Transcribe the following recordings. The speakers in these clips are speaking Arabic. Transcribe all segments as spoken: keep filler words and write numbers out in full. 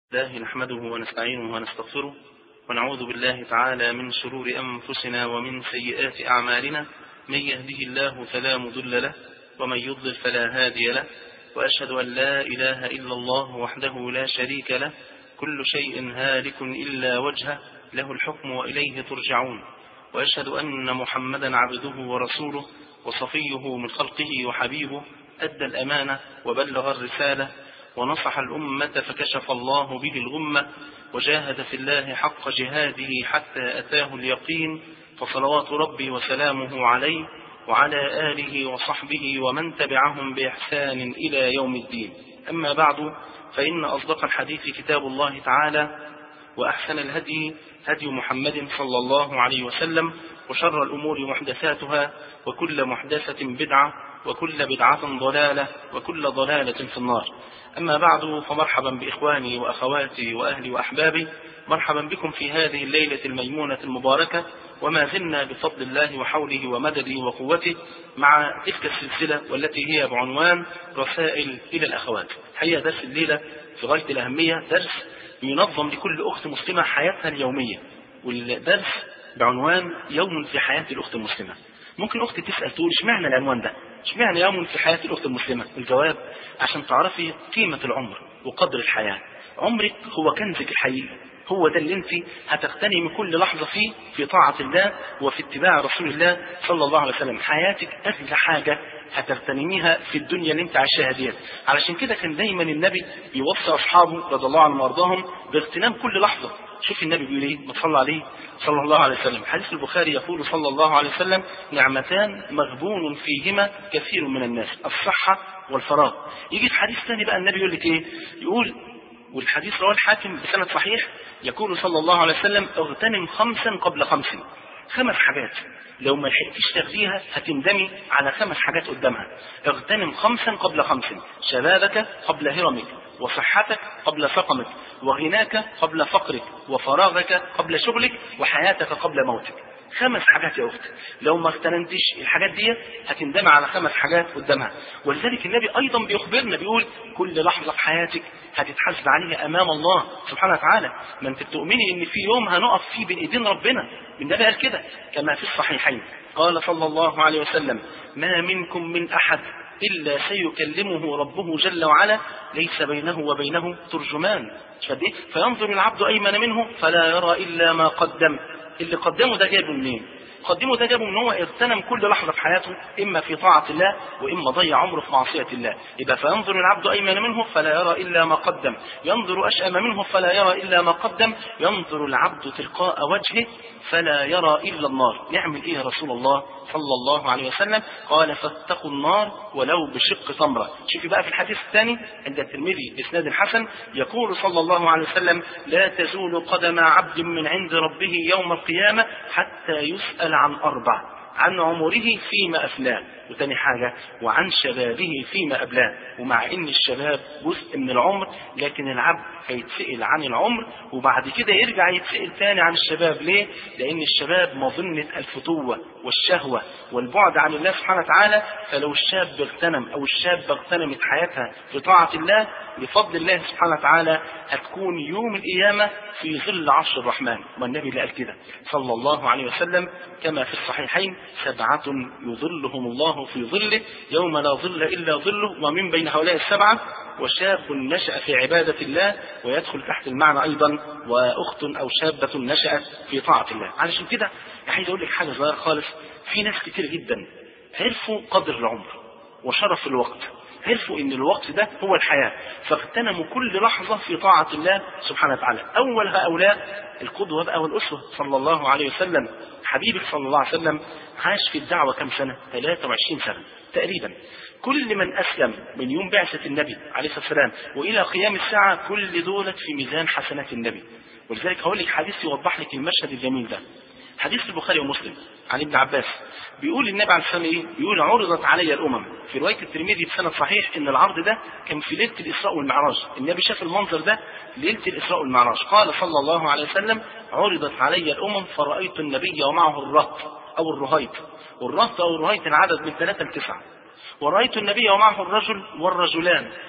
الله نحمده ونستعينه ونستغفره ونعوذ بالله تعالى من شرور أنفسنا ومن سيئات أعمالنا. من يهده الله فلا مضل له ومن يضلل فلا هادي له، وأشهد أن لا إله إلا الله وحده لا شريك له، كل شيء هالك إلا وجهه، له الحكم وإليه ترجعون. وأشهد أن محمدا عبده ورسوله وصفيه من خلقه وحبيبه، أدى الأمانة وبلغ الرسالة ونصح الأمة فكشف الله به الغمة، وجاهد في الله حق جهاده حتى أتاه اليقين، فصلوات ربي وسلامه عليه وعلى آله وصحبه ومن تبعهم بإحسان إلى يوم الدين. أما بعد، فإن أصدق الحديث كتاب الله تعالى، وأحسن الهدي هدي محمد صلى الله عليه وسلم، وشر الأمور محدثاتها، وكل محدثة بدعة، وكل بدعة ضلالة، وكل ضلالة في النار. أما بعد، فمرحبا بإخواني وأخواتي وأهلي وأحبابي، مرحبا بكم في هذه الليلة الميمونة المباركة، وما زلنا بفضل الله وحوله ومدده وقوته مع تلك السلسلة والتي هي بعنوان رسائل إلى الأخوات. حقيقة درس الليلة في غاية الأهمية، درس ينظم لكل أخت مسلمة حياتها اليومية، والدرس بعنوان يوم في حياة الأخت المسلمة. ممكن أختي تسأل تقول اشمعنى العنوان ده؟ اشمعنى يوم في حياة الأخت المسلمة؟ الجواب عشان تعرفي قيمة العمر وقدر الحياة. عمرك هو كنزك الحقيقي، هو ده اللي انت هتغتنمي كل لحظة فيه في طاعة الله وفي اتباع رسول الله صلى الله عليه وسلم. حياتك أغلى حاجة هتغتنميها في الدنيا اللي انت عايشاها ديت. علشان كده كان دايما النبي بيوصي أصحابه رضي الله عنهم وارضاهم باغتنام كل لحظة. شوف النبي بيقول ايه، ما تصلى عليه صلى الله عليه وسلم. حديث البخاري يقول صلى الله عليه وسلم: نعمتان مغبون فيهما كثير من الناس، الصحة والفراغ. يجي في حديث ثاني بقى النبي يقول لك ايه، يقول، والحديث رواه الحاكم بسند صحيح، يقول صلى الله عليه وسلم: اغتنم خمسا قبل خمس. خمس حاجات لو ما لحقتيش تاخديها هتندمي على خمس حاجات قدامها. اغتنم خمسا قبل خمس: شبابك قبل هرمك، وصحتك قبل سقمك، وغناك قبل فقرك، وفراغك قبل شغلك، وحياتك قبل موتك. خمس حاجات يا أخت، لو ما اغتنمتش الحاجات دي هتندمي على خمس حاجات قدامها. ولذلك النبي أيضا بيخبرنا بيقول: كل لحظة في حياتك هتتحاسب عليها أمام الله سبحانه وتعالى. ما انت بتؤمني ان في يوم هنقف فيه بين ايدين ربنا. النبي قال كده كما في الصحيحين، قال صلى الله عليه وسلم: ما منكم من أحد إلا سيكلمه ربه جل وعلا، ليس بينه وبينه ترجمان، فينظر العبد أيمن منه فلا يرى إلا ما قدم. اللي قدمه ده جابه منين؟ قدمه ده جابه من هو اغتنم كل لحظة في حياته إما في طاعة الله وإما ضيع عمره في معصية الله. إذا فينظر العبد أيمن منه فلا يرى إلا ما قدم، ينظر أشأم منه فلا يرى إلا ما قدم، ينظر العبد تلقاء وجهه فلا يرى إلا النار. نعمل إيه يا رسول الله صلى الله عليه وسلم؟ قال: فاتقوا النار ولو بشق تمرة. شوفي بقى في الحديث الثاني عند الترمذي بإسناد حسن، يقول صلى الله عليه وسلم: لا تزول قدم عبد من عند ربه يوم القيامة حتى يسأل عن أربع: عن عمره فيما أفناه، وتاني حاجة وعن شبابه فيما أبلاه. ومع إن الشباب جزء من العمر، لكن العبد هيتسئل عن العمر وبعد كده يرجع يتسئل تاني عن الشباب. ليه؟ لأن الشباب مظنة الفتوة والشهوة والبعد عن الله سبحانه وتعالى. فلو الشاب اغتنم أو الشاب اغتنمت حياتها في طاعة الله بفضل الله سبحانه وتعالى، هتكون يوم القيامة في ظل عرش الرحمن. والنبي اللي قال كده صلى الله عليه وسلم كما في الصحيحين: سبعة يظلهم الله في ظله يوم لا ظل إلا ظله. ومن بين هؤلاء السبعة: وشاب نشأ في عبادة الله، ويدخل تحت المعنى أيضا وأخت أو شابة نشأت في طاعة الله. علشان كده عايز أقول لك حاجة صغيرة خالص. في ناس كتير جدا عرفوا قدر العمر وشرف الوقت، عرفوا ان الوقت ده هو الحياة، فاغتنموا كل لحظة في طاعة الله سبحانه وتعالى. اول هؤلاء القدوة بقى والأسوة صلى الله عليه وسلم. حبيبك صلى الله عليه وسلم عاش في الدعوة كم سنة؟ ثلاثة وعشرين سنة تقريبا. كل من أسلم من يوم بعثة النبي عليه الصلاة والسلام وإلى قيام الساعة كل دولة في ميزان حسنات النبي. ولذلك هقول لك حديث يوضح لك المشهد الجميل ده. حديث البخاري ومسلم عن ابن عباس، بيقول النبي عليه الصلاة والسلام: بيقول: عرضت علي الأمم. في رواية الترمذي بسند صحيح إن العرض ده كان في ليلة الإسراء والمعراج. النبي شاف المنظر ده ليلة الإسراء والمعراج. قال صلى الله عليه وسلم: عرضت علي الأمم فرأيت النبي ومعه الرهط أو الرهيط، والرهط أو الرهيط العدد من ثلاثة لتسعة، ورأيت النبي ومعه الرجل والرجلان،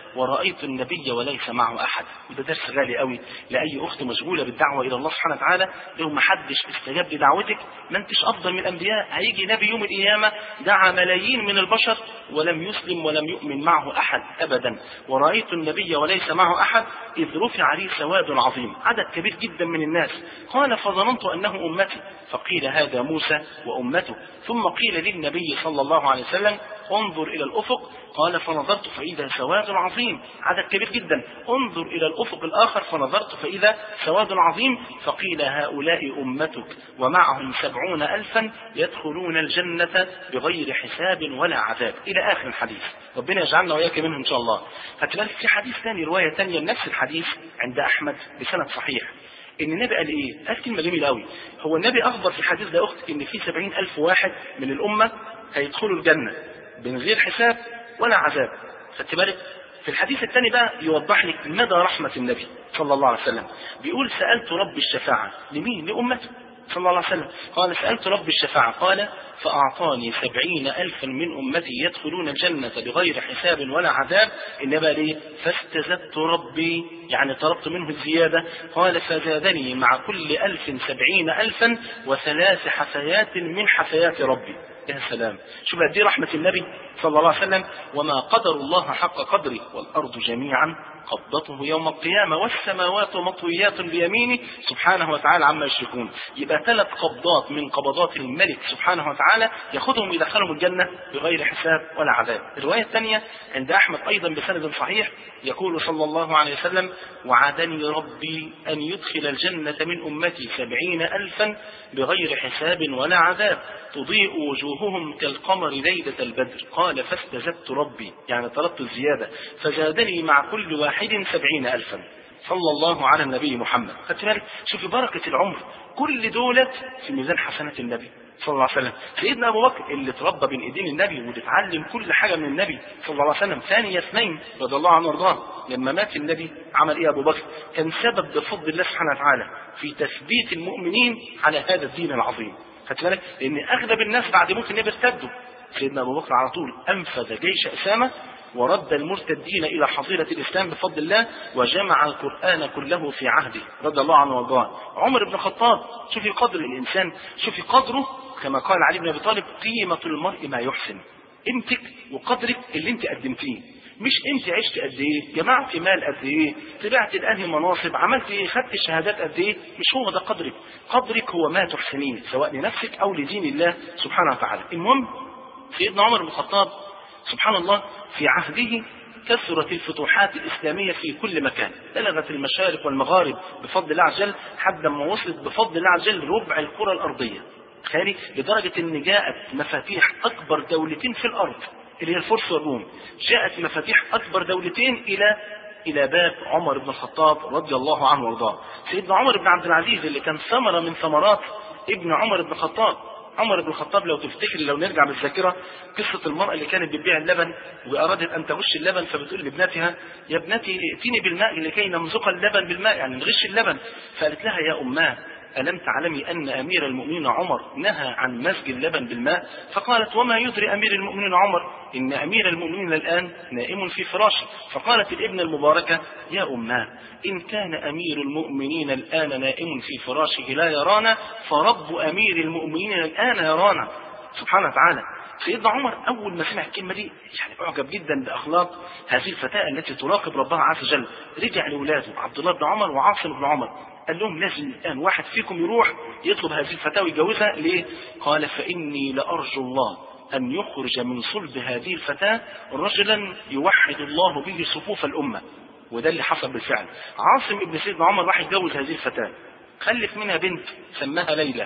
ورأيت النبي وليس معه أحد. وده درس غالي قوي لأي أخت مشغولة بالدعوة إلى الله سبحانه وتعالى. لو ما حدش استجاب لدعوتك ما انتش أفضل من الأنبياء. هيجي نبي يوم القيامة دعا ملايين من البشر ولم يسلم ولم يؤمن معه أحد أبدا. ورأيت النبي وليس معه أحد إذ رفع لي سواد عظيم، عدد كبير جدا من الناس. قال فظننت أنه أمتي، فقيل هذا موسى وأمته. ثم قيل للنبي صلى الله عليه وسلم انظر إلى الأفق، قال فنظرت فإذا سواد عظيم، عدد كبير جدا. انظر إلى الأفق الآخر فنظرت فإذا سواد عظيم. فقيل هؤلاء أمتك ومعهم سبعون ألفا يدخلون الجنة بغير حساب ولا عذاب، إلى آخر الحديث. ربنا يجعلنا وإياك منهم إن شاء الله. فتبقى في حديث ثاني، رواية ثانية نفس الحديث عند أحمد بسند صحيح، ان النبي قال ايه؟ قال كلمه جميله قوي. هو النبي اخبر في الحديث ده اخت ان في سبعين الف واحد من الامه هيدخلوا الجنه من غير حساب ولا عذاب. خدت بالك؟ في الحديث الثاني بقى يوضح لك مدى رحمه النبي صلى الله عليه وسلم. بيقول سالت رب الشفاعه لمين؟ لامته صلى الله عليه وسلم. قال سالت رب الشفاعه قال فاعطاني سبعين الفا من امتي يدخلون الجنه بغير حساب ولا عذاب. النبي ليه؟ فاستزدت ربي، يعني طلبت منه الزياده. قال فزادني مع كل الف سبعين الفا وثلاث حثيات من حثيات ربي. يا سلام، شوف قد ايه رحمه النبي صلى الله عليه وسلم. وما قدر الله حق قدره والارض جميعا قبضته يوم القيامه والسماوات مطويات بيمينه سبحانه وتعالى عما يشركون. يبقى ثلاث قبضات من قبضات الملك سبحانه وتعالى ياخذهم يدخلهم الجنه بغير حساب ولا عذاب. الروايه الثانيه عند احمد ايضا بسند صحيح يقول صلى الله عليه وسلم وعدني ربي ان يدخل الجنه من امتي سبعين الفا بغير حساب ولا عذاب تضيء وجوههم كالقمر ليلة البدر. قال فاستزدت ربي، يعني طلبت الزيادة، فزادني مع كل واحد سبعين ألفا. صلى الله على النبي محمد. خدت بالك؟ شوفي بركة العمر، كل دولت في ميزان حسنات النبي صلى الله عليه وسلم. سيدنا أبو بكر اللي تربى بين إيدين النبي وتتعلم كل حاجة من النبي صلى الله عليه وسلم. ثاني اثنين رضي الله عنه وارضاه، لما مات النبي عمل إيه أبو بكر؟ كان سبب بفضل الله سبحانه وتعالى في تثبيت المؤمنين على هذا الدين العظيم. خدت بالك؟ لأن أغلب الناس بعد موت النبي ارتدوا. سيدنا أبو بكر على طول أنفذ جيش أسامة ورد المرتدين إلى حظيرة الإسلام بفضل الله وجمع القرآن كله في عهده رضي الله عنه وارضاه. عمر بن الخطاب، شوفي قدر الإنسان، شوفي قدره كما قال علي بن أبي طالب قيمة المرء ما يحسن. قيمتك وقدرك اللي انت قدمتيه، مش انت عشت قد ايه، جمعت مال قد ايه، طلعت الانهي مناصب، عملت ايه، خدت الشهادات قد ايه. مش هو ده قدرك. قدرك هو ما تحسنين سواء لنفسك او لدين الله سبحانه وتعالى. المهم سيدنا عمر بن الخطاب سبحان الله في عهده كثرت الفتوحات الإسلامية في كل مكان، بلغت المشارق والمغارب بفضل الله عز وجل حتى ما وصلت بفضل الله عز وجل ربع الكرة الأرضية. خارج لدرجة أن جاءت مفاتيح أكبر دولتين في الأرض اللي هي الفرس والروم، جاءت مفاتيح أكبر دولتين إلى إلى باب عمر بن الخطاب رضي الله عنه وارضاه. سيدنا عمر بن عبد العزيز اللي كان ثمرة من ثمرات ابن عمر بن الخطاب. عمر بن الخطاب لو تفتكر، لو نرجع بالذاكرة، قصة المرأة اللي كانت بتبيع اللبن وأرادت أن تغش اللبن، فبتقول لابنتها يا ابنتي ائتيني بالماء لكي نمزق اللبن بالماء، يعني نغش اللبن. فقالت لها يا أماه ألم تعلمي أن أمير المؤمنين عمر نهى عن مزج اللبن بالماء؟ فقالت وما يدري أمير المؤمنين عمر إن أمير المؤمنين الآن نائم في فراشه. فقالت الابنة المباركة يا أماه إن كان أمير المؤمنين الآن نائم في فراشه لا يرانا، فرب أمير المؤمنين الآن يرانا. سبحانه وتعالى. سيدنا عمر أول ما سمع الكلمة دي يعني أعجب جدا بأخلاق هذه الفتاة التي تراقب ربها عز وجل. رجع لأولاده عبد الله بن عمر وعاصم بن عمر قال لهم لازم الآن واحد فيكم يروح يطلب هذه الفتاة ويجوزها. ليه؟ قال فإني لأرجو الله أن يخرج من صلب هذه الفتاة رجلا يوحد الله به صفوف الأمة. وده اللي حصل بالفعل. عاصم ابن سيدنا عمر راح يتجوز هذه الفتاة، خلف منها بنت سماها ليلى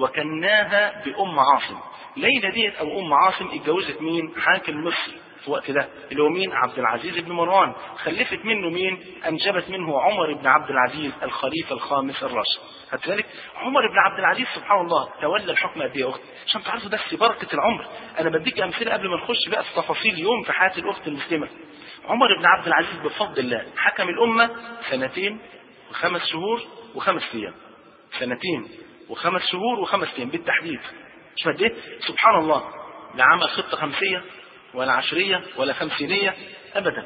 وكناها بأم عاصم. ليلى ديت أو أم عاصم اتجوزت مين؟ حاكم مصر في وقت ده اللي هو مين؟ عبد العزيز بن مروان. خلفت منه مين؟ أنجبت منه عمر بن عبد العزيز الخليفة الخامس الراشد. هتذلك عمر بن عبد العزيز سبحان الله تولى الحكم قد ايه يا أخت؟ عشان تعرفوا بس بركة العمر. أنا بديك أمثلة قبل ما نخش بقى في تفاصيل يوم في حياة الأخت المسلمة. عمر بن عبد العزيز بفضل الله حكم الأمة سنتين وخمس شهور وخمس أيام. سنتين وخمس شهور وخمس أيام بالتحديد. مش مديه سبحان الله. لا عمل خطة خمسية ولا عشرية ولا خمسينية أبدا.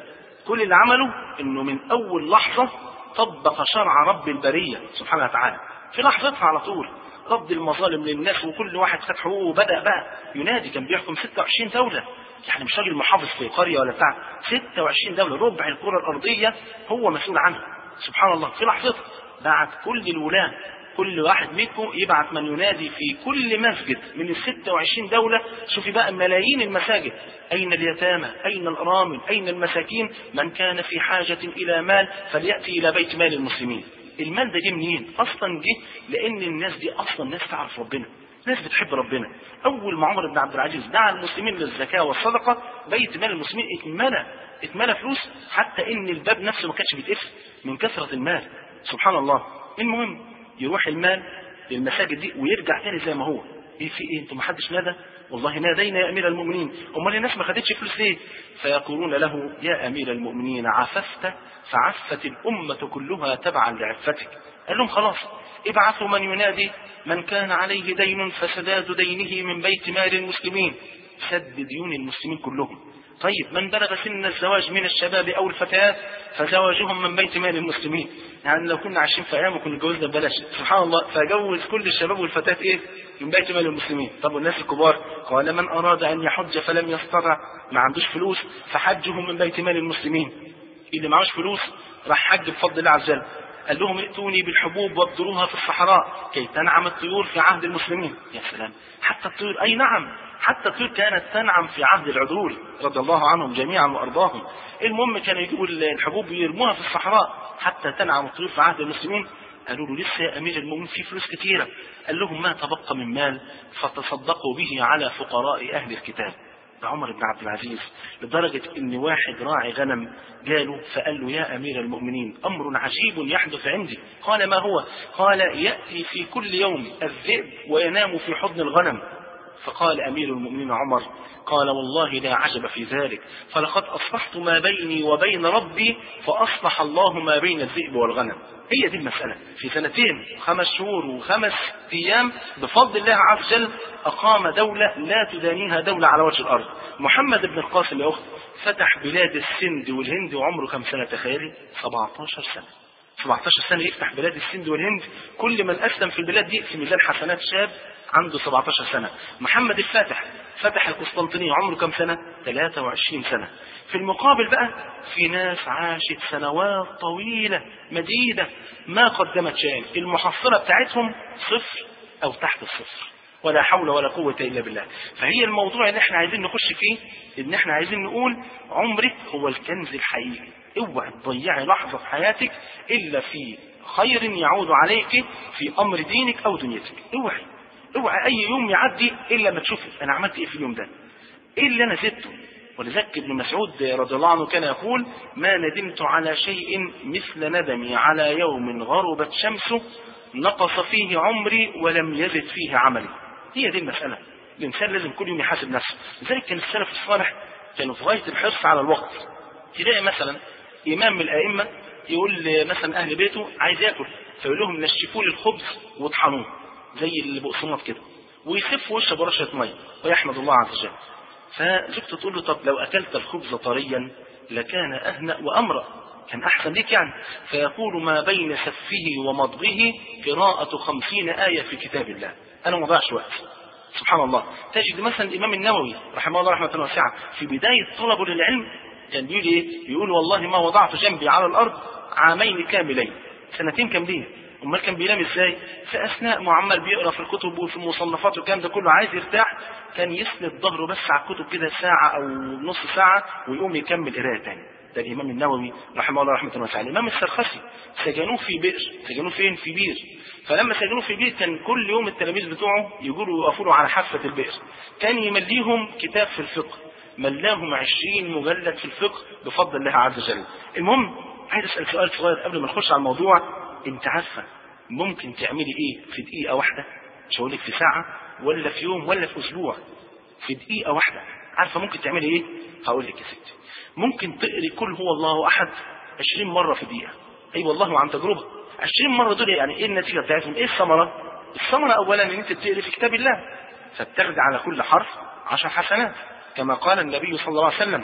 كل اللي عمله انه من اول لحظة طبق شرع رب البرية سبحانه وتعالى في لحظتها على طول، رد المظالم للناس وكل واحد خد حقوقه، وبدأ بقى ينادي. كان بيحكم ستة وعشرين دولة، يعني مش راجل محافظ في قرية ولا بتاع، ستة وعشرين دولة، ربع الكرة الأرضية هو مسؤول عنها. سبحان الله، في لحظتها بعت كل الولاة، كل واحد منكم يبعت من ينادي في كل مسجد من ال ستة وعشرين دولة. شوفي بقى ملايين المساجد، أين اليتامى، أين الأرامل، أين المساكين، من كان في حاجة إلى مال فليأتي إلى بيت مال المسلمين. المال ده جه منين؟ أصلا جه لأن الناس دي أصلا ناس تعرف ربنا، ناس بتحب ربنا. أول ما عمر بن عبد العزيز دعا المسلمين للزكاة والصدقة، بيت مال المسلمين اتملى اتملى فلوس، حتى إن الباب نفسه ما كانش بيتقفل من كثرة المال. سبحان الله. المهم يروح المال للمساجد دي ويرجع تاني زي ما هو. ايه في ايه؟ انتم ما حدش نادى؟ والله نادينا يا امير المؤمنين. امال الناس ما خدتش فلوس ليه؟ فيقولون له يا امير المؤمنين عففت فعفت الامه كلها تبعا لعفتك. قال لهم خلاص ابعثوا من ينادي من كان عليه دين فسداد دينه من بيت مال المسلمين، سد ديون المسلمين كلهم. طيب من بلغ سن الزواج من الشباب او الفتيات فزواجهم من بيت مال المسلمين. يعني لو كنا عايشين في ايام وكنا جوزنا ببلاش، سبحان الله، فجوز كل الشباب والفتيات ايه؟ من بيت مال المسلمين. طب والناس الكبار؟ قال من اراد ان يحج فلم يستطع، ما عندوش فلوس، فحجهم من بيت مال المسلمين. اللي معهوش فلوس راح حج بفضل الله عز وجل. قال لهم ائتوني بالحبوب وابذروها في الصحراء كي تنعم الطيور في عهد المسلمين. يا سلام، حتى الطيور، اي نعم، حتى الطيور كانت تنعم في عهد العذول رضي الله عنهم جميعا وارضاهم. المهم كانوا يجيبوا الحبوب يرموها في الصحراء حتى تنعم الطيور في عهد المسلمين. قالوا له لسه يا امير المؤمنين في فلوس كثيره. قال لهم ما تبقى من مال فتصدقوا به على فقراء اهل الكتاب. ده عمر بن عبد العزيز، لدرجه ان واحد راعي غنم جاله فقال له يا امير المؤمنين امر عجيب يحدث عندي. قال ما هو؟ قال ياتي في كل يوم الذئب وينام في حضن الغنم. فقال أمير المؤمنين عمر قال والله لا عجب في ذلك، فلقد أصلحت ما بيني وبين ربي فأصلح الله ما بين الذئب والغنم. هي دي المسألة. في سنتين خمس شهور وخمس أيام بفضل الله عز وجل أقام دولة لا تدانيها دولة على وجه الأرض. محمد بن القاسم يا أخت فتح بلاد السند والهند وعمره كم سنة؟ تخيلي سبعة عشر سنة. سبعة عشر سنة يفتح بلاد السند والهند. كل من أسلم في البلاد دي في ميزان حسنات شاب عنده سبعة عشر سنة. محمد الفاتح فتح القسطنطينية عمره كم سنة؟ ثلاثة وعشرين سنة. في المقابل بقى في ناس عاشت سنوات طويلة مديدة ما قدمت شيئا، المحصلة بتاعتهم صفر أو تحت الصفر، ولا حول ولا قوة إلا بالله. فهي الموضوع اللي احنا عايزين نخش فيه، ان احنا عايزين نقول عمرك هو الكنز الحقيقي. اوعى تضيعي لحظة في حياتك إلا في خير يعود عليك في أمر دينك أو دنيتك. اوعي اوعى اي يوم يعدي الا ما تشوفي انا عملت ايه في اليوم ده، ايه اللي انا زدته. ولذلك ابن مسعود رضي الله عنه كان يقول ما ندمت على شيء مثل ندمي على يوم غربت شمسه نقص فيه عمري ولم يزد فيه عملي. هي دي المسألة. الانسان لازم كل يوم يحاسب نفسه. لذلك كان السلف الصالح كانوا في غاية الحرص على الوقت. تلاقي مثلا امام من الائمة يقول مثلا اهل بيته عايز ياكل فيقول لهم نشفوا لي الخبز واطحنوه زي البقسماط كده ويسف وشه برشة ميه ويحمد الله عز وجل. فزوجته تقول له طب لو اكلت الخبز طريا لكان اهنأ وامرأ، كان احسن ليك يعني. فيقول ما بين سفه ومضغه قراءة خمسين آية في كتاب الله. انا ما ضيعش وقت. سبحان الله. تجد مثلا الامام النووي رحمه الله رحمة واسعة في بداية طلبه للعلم كان بيقول ايه؟ بيقول والله ما وضعت جنبي على الارض عامين كاملين، سنتين كاملين. امال كان بينام ازاي؟ في اثناء ما عمال بيقرا في الكتب وفي المصنفات والكلام ده كله عايز يرتاح، كان يسند ظهره بس على الكتب كده ساعه او نص ساعه ويقوم يكمل قرايه تاني. ده الامام النووي رحمه الله رحمه واسعه. الامام السرخسي سجنوه في بئر. سجنوه فين؟ في بير. فلما سجنوه في بير كان كل يوم التلاميذ بتوعه يقولوا يقفوا له على حافه البئر، كان يمليهم كتاب في الفقه، ملاهم عشرين مجلد في الفقه بفضل الله عز وجل. المهم عايز اسال سؤال صغير قبل ما نخش على الموضوع. انت عارفه ممكن تعملي ايه في دقيقه واحده؟ مش هقول لك في ساعه ولا في يوم ولا في اسبوع، في دقيقه واحده. عارفه ممكن تعملي ايه؟ هقول لك يا ستي. ممكن تقري كل هو الله احد عشرين مره في دقيقه. اي أيوة والله عن تجربه. عشرين مره دول يعني ايه النتيجه بتاعتهم؟ ايه الثمره؟ الثمره اولا ان انت بتقري في كتاب الله فبتاخد على كل حرف عشر حسنات، كما قال النبي صلى الله عليه وسلم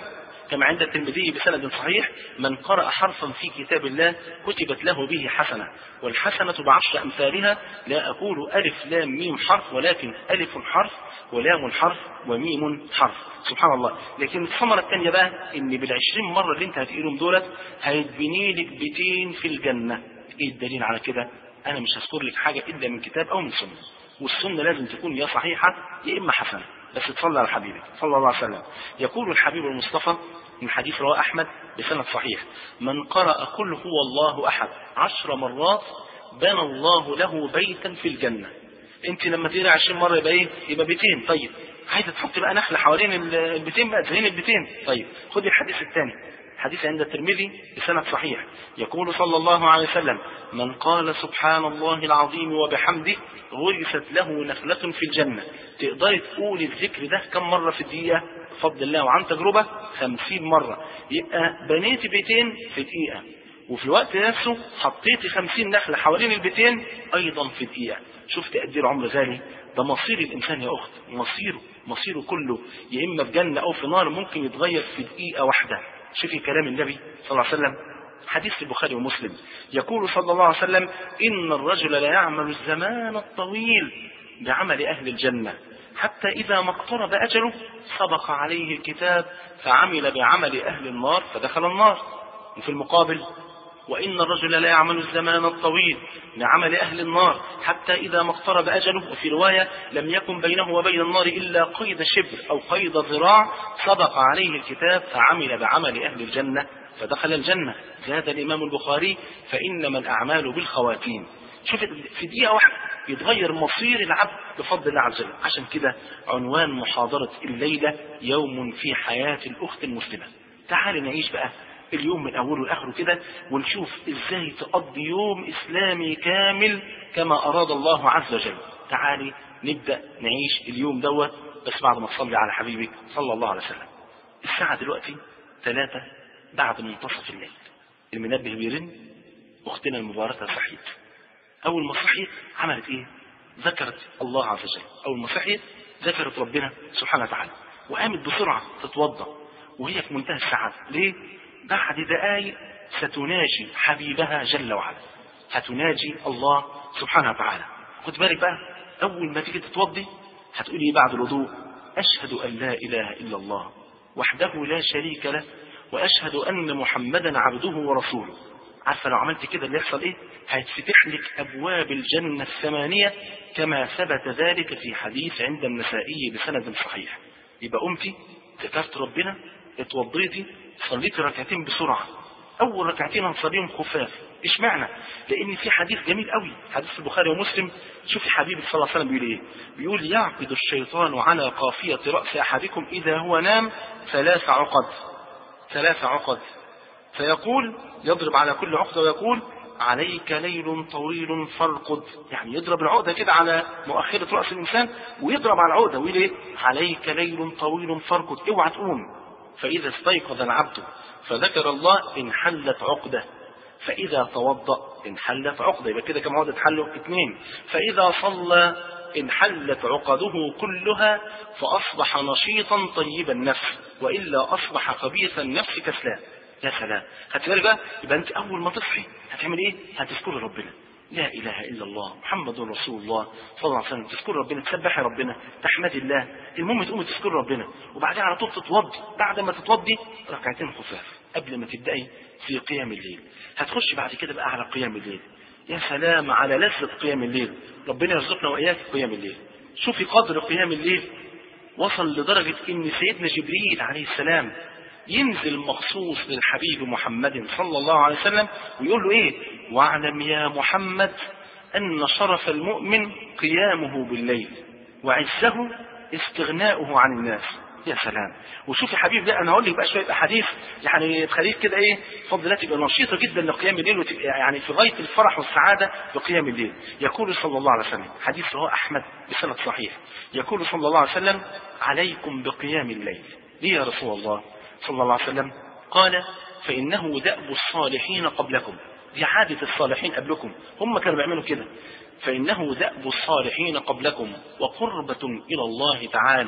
كما عند الترمذي بسند صحيح: من قرأ حرفا في كتاب الله كتبت له به حسنة، والحسنة بعشر أمثالها، لا أقول ألف لام ميم حرف، ولكن ألف حرف ولام حرف وميم حرف. سبحان الله. لكن الثمرة الثانية بقى إن بالعشرين مرة اللي أنت هتقولهم دولت هيتبني لك بيتين في الجنة. إيه الدليل على كده؟ أنا مش هذكر لك حاجة إلا من كتاب أو من سنة، والسنة لازم تكون يا صحيحة يا إما حسنة، بس تصلى على حبيبك صلى الله عليه وسلم. يقول الحبيب المصطفى من حديث رواه أحمد بسند صحيح: من قرأ قل هو الله أحد عشر مرات بنى الله له بيتا في الجنة. انت لما تقرأ عشرين مرة يبقى ايه؟ يبقى بيتين. طيب عايزة تحط بقى نخلة حوالين البيتين بقى تزين البيتين. طيب خد الحديث الثاني، حديث عند الترمذي بسند صحيح. يقول صلى الله عليه وسلم: من قال سبحان الله العظيم وبحمده غرست له نخلة في الجنة. تقدري تقول الذكر ده كم مرة في الدقيقة؟ بفضل الله وعن تجربة خمسين مرة. يبقى بنيتي بيتين في دقيقة، وفي الوقت نفسه حطيتي خمسين نخلة حوالين البيتين أيضا في دقيقة. شوف تقدير عمر غالي. ده مصير الإنسان يا أخت، مصيره مصيره كله يا إما في جنة أو في نار، ممكن يتغير في دقيقة واحدة. شوفي كلام النبي صلى الله عليه وسلم، حديث البخاري ومسلم. يقول صلى الله عليه وسلم: إن الرجل لا يعمل الزمان الطويل بعمل أهل الجنة، حتى إذا ما اقترب أجله سبق عليه الكتاب فعمل بعمل أهل النار فدخل النار. وفي المقابل: وإن الرجل لا يعمل الزمان الطويل لعمل أهل النار حتى إذا ما اقترب أجله، وفي رواية: لم يكن بينه وبين النار إلا قيد شبر أو قيد ذراع سبق عليه الكتاب فعمل بعمل أهل الجنة فدخل الجنة. زاد الإمام البخاري: فإنما الأعمال بالخواتيم. شوف في دقيقة واحدة يتغير مصير العبد بفضل الله عز وجل. عشان كده عنوان محاضرة الليلة: يوم في حياة الأخت المسلمة. تعال نعيش بقى اليوم من أوله لآخره كده، ونشوف إزاي تقضي يوم إسلامي كامل كما أراد الله عز وجل. تعالي نبدأ نعيش اليوم دوت، بس بعد ما تصلي على حبيبك صلى الله عليه وسلم. الساعة دلوقتي ثلاثة بعد منتصف الليل، المنبه بيرن، أختنا المباركة صحيت. أول ما صحيت عملت إيه؟ ذكرت الله عز وجل. أول ما صحيت ذكرت ربنا سبحانه وتعالى، وقامت بسرعة تتوضأ، وهي في منتهى السعادة. ليه؟ بعد دقائق ستناجي حبيبها جل وعلا، هتناجي الله سبحانه وتعالى. خد بالك بقى، أول ما تيجي تتوضي هتقولي إيه بعد الوضوء؟ أشهد أن لا إله إلا الله وحده لا شريك له وأشهد أن محمدا عبده ورسوله. عارفة لو عملت كده اللي يحصل إيه؟ هيتفتح لك أبواب الجنة الثمانية كما ثبت ذلك في حديث عند النسائي بسند صحيح. يبقى قمتي ذكرت ربنا، اتوضيتي، صليت ركعتين بسرعة. أول ركعتين هنصليهم خفاف. إيش معنى؟ لأن في حديث جميل قوي، حديث البخاري ومسلم. شوفي حبيبي صلى الله عليه وسلم بيقول إيه؟ بيقول: يعقد الشيطان على قافية رأس أحدكم إذا هو نام ثلاث عقد ثلاث عقد فيقول، يضرب على كل عقدة ويقول: عليك ليل طويل فارقد. يعني يضرب العقدة كده على مؤخرة رأس الإنسان، ويضرب على العقدة ويقول إيه؟ عليك ليل طويل فارقد، اوعى تقوم. فإذا استيقظ العبد فذكر الله انحلت عقدة، فإذا توضأ انحلت عقدة. يبقى كده كم عقدة اتحلوا؟ اثنين. فإذا صلى انحلت عقده كلها فأصبح نشيطا طيب النفس، وإلا أصبح خبيث النفس كسلان. يا سلام. هتلاقي بقى، يبقى أنت أول ما تصحي هتعمل إيه؟ هتذكر ربنا، لا إله إلا الله محمد رسول الله صلى الله عليه وسلم. تذكر ربنا، تسبحي ربنا، تحمدي الله. المهم تقومي تذكر ربنا، وبعدين على طول تتوضي. بعد ما تتوضي ركعتين خفاف قبل ما تبدأي في قيام الليل. هتخش بعد كده بقى على قيام الليل. يا سلام على لذة قيام الليل. ربنا يرزقنا وإياك قيام الليل. شوفي قدر قيام الليل وصل لدرجة إن سيدنا جبريل عليه السلام ينزل مخصوص للحبيب محمد صلى الله عليه وسلم ويقول له إيه؟ واعلم يا محمد أن شرف المؤمن قيامه بالليل وعزه استغناؤه عن الناس. يا سلام. وشوفي حبيب، لا انا هقول لك بقى شويه احاديث يعني تخليك كده ايه فضلات تبقى نشيطه جدا لقيام الليل، وتبقى يعني في غايه الفرح والسعاده بقيام الليل. يقول صلى الله عليه وسلم، حديث رواه احمد بسند صحيح، يقول صلى الله عليه وسلم: عليكم بقيام الليل. ليه يا رسول الله صلى الله عليه وسلم؟ قال: فانه دأب الصالحين قبلكم. دي عاده الصالحين قبلكم، هم كانوا بيعملوا كده. فانه دأب الصالحين قبلكم وقربة الى الله تعالى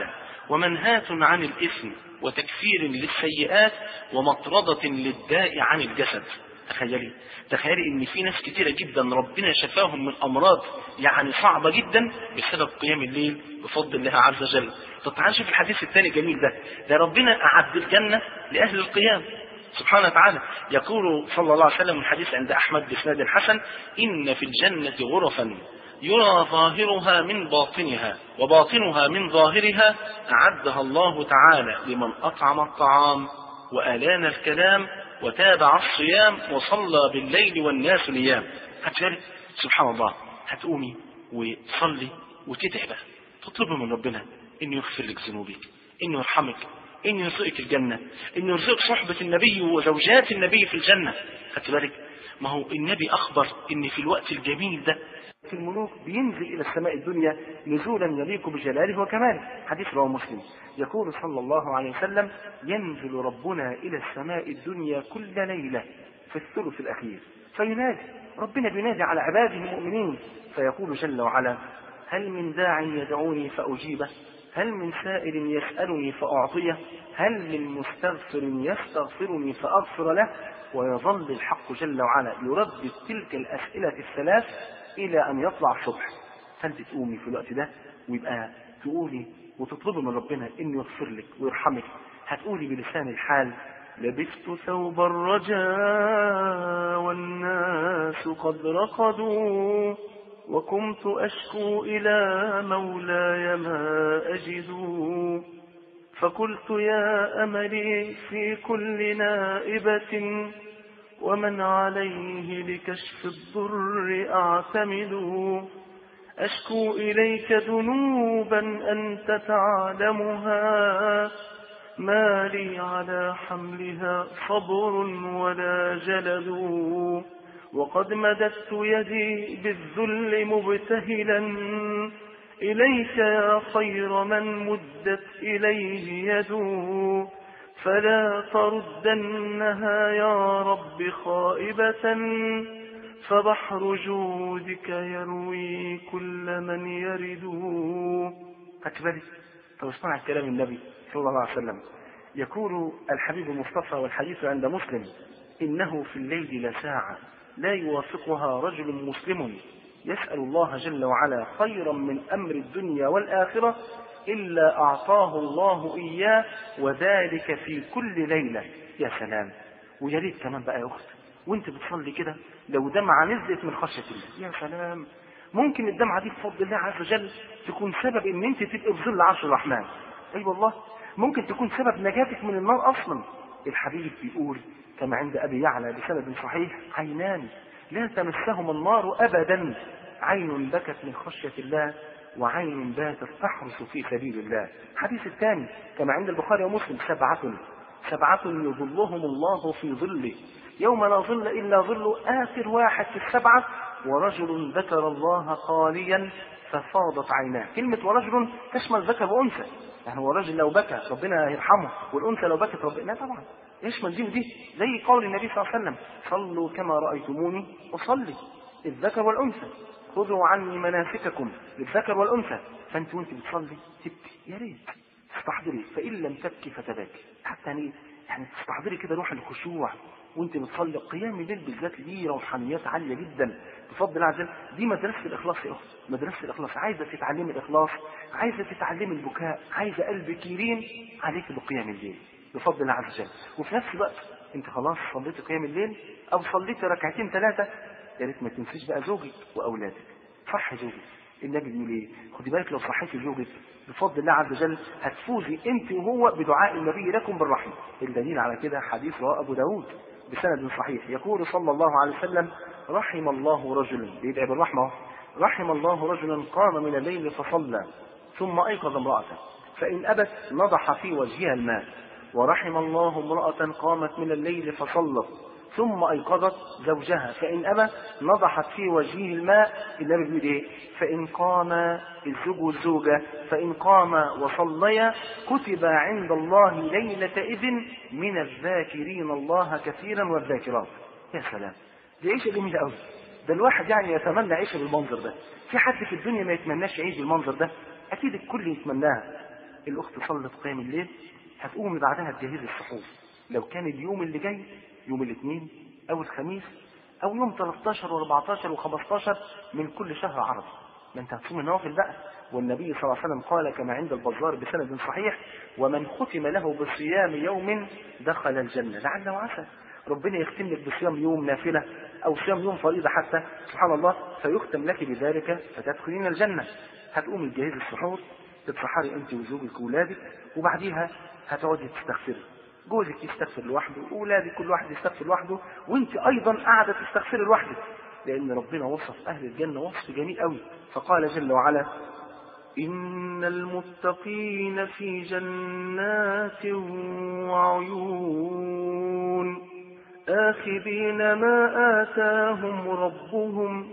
ومنهاة عن الإثم وتكفير للسيئات ومطردة للداء عن الجسد. تخيلي تخيلي ان في ناس كتيرة جدا ربنا شفاهم من امراض يعني صعبة جدا بسبب قيام الليل بفضل الله عز وجل. طب تعال شوف الحديث الثاني الجميل ده، ده ربنا اعد الجنة لاهل القيام سبحانه وتعالى. يقول صلى الله عليه وسلم الحديث عند احمد باسناد حسن: ان في الجنة غرفا يرى ظاهرها من باطنها وباطنها من ظاهرها اعدها الله تعالى لمن اطعم الطعام والان الكلام وتابع الصيام وصلى بالليل والناس نيام. هتشارك سبحان الله، هتقومي وتصلي وتدعي بقى، تطلب من ربنا انه يغفر لك ذنوبك، انه يرحمك، انه يرزقك الجنة، انه يرزقك صحبة النبي وزوجات النبي في الجنة. خدت بالك؟ ما هو النبي اخبر ان في الوقت الجميل ده في الملوك بينزل الى السماء الدنيا نزولا يليق بجلاله وكماله. حديث رواه مسلم. يقول صلى الله عليه وسلم: ينزل ربنا الى السماء الدنيا كل ليلة في الثلث الاخير فينادي، ربنا بينادي على عباده المؤمنين فيقول جل وعلا: هل من داع يدعوني فاجيبه، هل من سائل يسألني فاعطيه، هل من مستغفر يستغفرني فاغفر له. ويظل الحق جل وعلا يردد تلك الاسئلة الثلاث الى ان يطلع الصبح. فانت تقومي في الوقت ده ويبقى تقولي وتطلبي من ربنا انه يغفر لك ويرحمك. هتقولي بلسان الحال: لبست ثوب الرجاء والناس قد رقدوا وكنت اشكو الى مولاي ما اجد، فقلت يا املي في كل نائبة ومن عليه لكشف الضر أعتمد، أشكو إليك ذنوبا أنت تعلمها ما لي على حملها صبر ولا جلد، وقد مددت يدي بالذل مبتهلا إليك يا خير من مدت إليه يده، فلا تردنها يا رب خائبة فبحر جودك يروي كل من يرد. أكبرت. طب اسمع كلام النبي صلى الله عليه وسلم. يقول الحبيب المصطفى والحديث عند مسلم: إنه في الليل لساعة لا يوافقها رجل مسلم يسأل الله جل وعلا خيرا من أمر الدنيا والآخرة إلا أعطاه الله إياه وذلك في كل ليلة. يا سلام. ويا ريت كمان بقى يا أخت وانت بتصلي كده لو دمعة نزلت من خشية الله، يا سلام. ممكن الدمعة دي بفضل الله عز وجل تكون سبب ان انت تبقى في ظل عرش الرحمن. اي أيوة والله، ممكن تكون سبب نجاتك من النار اصلا. الحبيب بيقول كما عند ابي يعلى بسند صحيح: عينان لا تمسهما النار ابدا، عين بكت من خشية الله وعين باتت تحرس في سبيل الله. الحديث الثاني كما عند البخاري ومسلم: سبعة سبعة يظلهم الله في ظله يوم لا ظل إلا ظله. آخر واحد في السبعة: ورجل ذكر الله خاليا ففاضت عيناه. كلمة ورجل تشمل ذكر وأنثى، يعني هو الرجل لو بكى ربنا يرحمه، والأنثى لو بكت ربنا لا طبعا يشمل دي ودي، زي قول النبي صلى الله عليه وسلم: صلوا كما رأيتموني أصلي. الذكر والأنثى خذوا عني مناسككم، للذكر والأنثى. فأنت وانت بتصلي تبكي، يا ريت تستحضري، فإن لم تبكي فتباكي. حتى يعني يعني تستحضري كده روح الخشوع وانت بتصلي. قيام الليل بالذات ليه روحانيات عاليه جدا بفضل الله عز وجل. دي مدرسه الاخلاص يا اخت، مدرسه الاخلاص. عايزه تتعلمي الاخلاص، عايزه تتعلمي البكاء، عايزه قلبك يلين، عليك بقيام الليل بفضل الله عز وجل. وفي نفس الوقت انت خلاص صليتي قيام الليل او صليتي ركعتين ثلاثه، يا ريت ما تنسيش بقى زوجك واولادك. صح زوجك، النبي بيقول ايه؟ خدي بالك لو صحيتي زوجك بفضل الله عز وجل هتفوزي انت وهو بدعاء النبي لكم بالرحمه. الدليل على كده حديث رواه ابو داود بسند صحيح. يقول صلى الله عليه وسلم: رحم الله رجلا، بيدعي بالرحمه، رحم الله رجلا قام من الليل فصلى ثم ايقظ امراته فان ابت نضح في وجهها الماء، ورحم الله امراه قامت من الليل فصلت ثم ايقظت زوجها فان ابى نضحت في وجهه الماء. النبي بيقول ايه؟ فان قام الزوج والزوجه فان قام وصليا كتب عند الله ليله اذن من الذاكرين الله كثيرا والذاكرات. يا سلام، دي عيشه جميله قوي. ده الواحد يعني يتمنى عيشه بالمنظر ده. في حد في الدنيا ما يتمناش يعيش بالمنظر ده؟ اكيد الكل يتمناها. الأخت صلت قيام الليل هتقوم بعدها تجهز السحور. لو كان اليوم اللي جاي يوم الاثنين أو الخميس أو يوم ثلاثة عشر وأربعة عشر وخمسة عشر من كل شهر عربي، ما أنت هتصوم النوافل بقى. والنبي صلى الله عليه وسلم قال كما عند البزار بسند صحيح: ومن ختم له بصيام يوم دخل الجنة. لعل وعسى ربنا يختم لك بصيام يوم نافلة أو صيام يوم فريضة حتى، سبحان الله، فيختم لك بذلك فتدخلين الجنة. هتقوم تجهز السحور، تتسحري أنت وزوجك وولادك، وبعديها هتقعدي تستغفري. جوزك يستغفر لوحده وولادك كل واحد يستغفر لوحده، وانت أيضا قاعدة تستغفري لوحدك، لأن ربنا وصف أهل الجنة وصف جميل قوي. فقال جل وعلا: إن المتقين في جنات وعيون آخذين ما آتاهم ربهم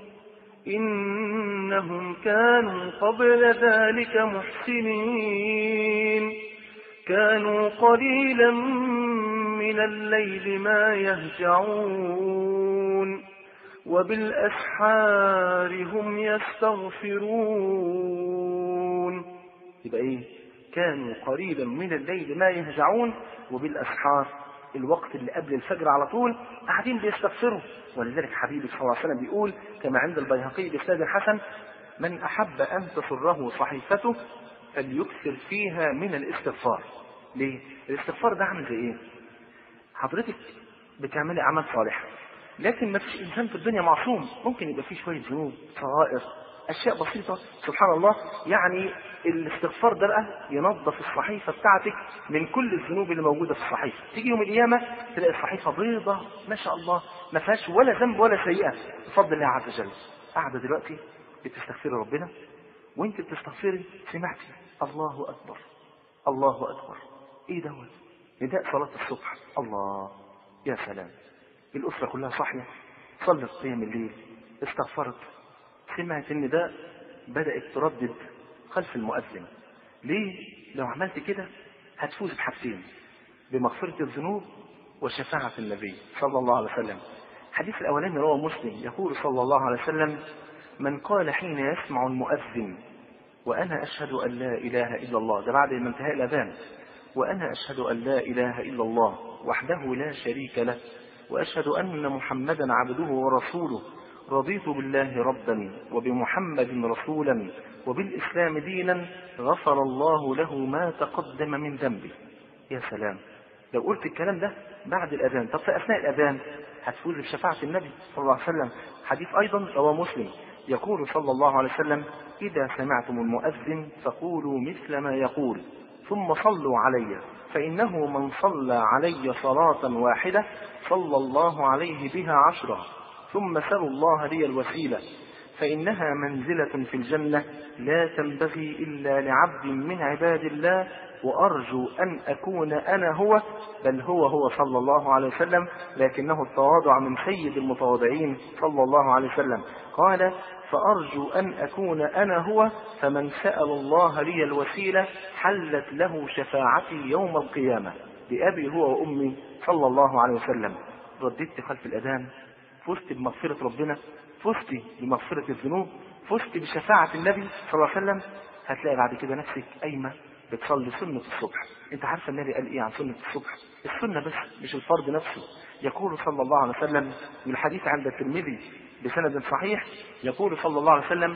إنهم كانوا قبل ذلك محسنين كانوا قليلا من الليل ما يهجعون وبالأسحار هم يستغفرون. يبقى ايه؟ كانوا قليلا من الليل ما يهجعون وبالأسحار، الوقت اللي قبل الفجر على طول، قاعدين بيستغفروا. ولذلك حبيبي صلى الله عليه وسلم بيقول كما عند البيهقي بإسناد حسن: من أحب أن تسره صحيفته فليكثر فيها من الاستغفار. ليه؟ الاستغفار ده عامل زي ايه؟ حضرتك بتعملي أعمال صالحة، لكن ما فيش إنسان في الدنيا معصوم، ممكن يبقى فيه شوية ذنوب، صغائر، أشياء بسيطة، سبحان الله. يعني الاستغفار ده بقى ينظف الصحيفة بتاعتك من كل الذنوب اللي موجودة في الصحيفة. تيجي يوم القيامة تلاقي الصحيفة بيضة ما شاء الله، ما فيهاش ولا ذنب ولا سيئة بفضل الله عز وجل. قاعدة دلوقتي بتستغفري ربنا، وانت بتستغفري سمعتي الله أكبر الله أكبر. ايه دوت؟ نداء صلاة الصبح. الله، يا سلام، الأسرة كلها صاحية، صلت قيام الليل، استغفرت، سمعت النداء، بدأت تردد خلف المؤذن. ليه؟ لو عملت كده هتفوز بحاجتين: بمغفرة الذنوب وشفاعة النبي صلى الله عليه وسلم. الحديث الأولاني رواه مسلم، يقول صلى الله عليه وسلم: من قال حين يسمع المؤذن وأنا أشهد أن لا إله إلا الله، ده بعد ما انتهاء الأذان، وأنا أشهد أن لا إله إلا الله وحده لا شريك له وأشهد أن محمدا عبده ورسوله، رضيت بالله ربا وبمحمد رسولا وبالإسلام دينا، غفر الله له ما تقدم من ذنبه. يا سلام، لو قلت الكلام ده بعد الأذان. طب في أثناء الأذان هتفوز بشفاعة النبي صلى الله عليه وسلم. حديث أيضا رواه مسلم، يقول صلى الله عليه وسلم: إذا سمعتم المؤذن فقولوا مثل ما يقول ثم صلوا علي، فإنه من صلى علي صلاة واحدة صلى الله عليه بها عشرة، ثم سلوا الله لي الوسيلة فإنها منزلة في الجنة لا تنبغي إلا لعبد من عباد الله، وأرجو أن أكون أنا هو، بل هو هو صلى الله عليه وسلم، لكنه التواضع من سيد المتواضعين صلى الله عليه وسلم. قال: فأرجو أن أكون أنا هو، فمن سأل الله لي الوسيلة حلت له شفاعتي يوم القيامة، بأبي هو وأمي صلى الله عليه وسلم. رددت خلف الأذان، فزت بمغفرة ربنا، فزت بمغفرة الذنوب، فزت بشفاعة النبي صلى الله عليه وسلم. هتلاقي بعد كده نفسك قايمة بتصلي سنة الصبح. انت عارفة النبي قال ايه عن سنة الصبح؟ السنة بس، مش الفرض نفسه. يقول صلى الله عليه وسلم والحديث عند الترمذي بسند صحيح، يقول صلى الله عليه وسلم: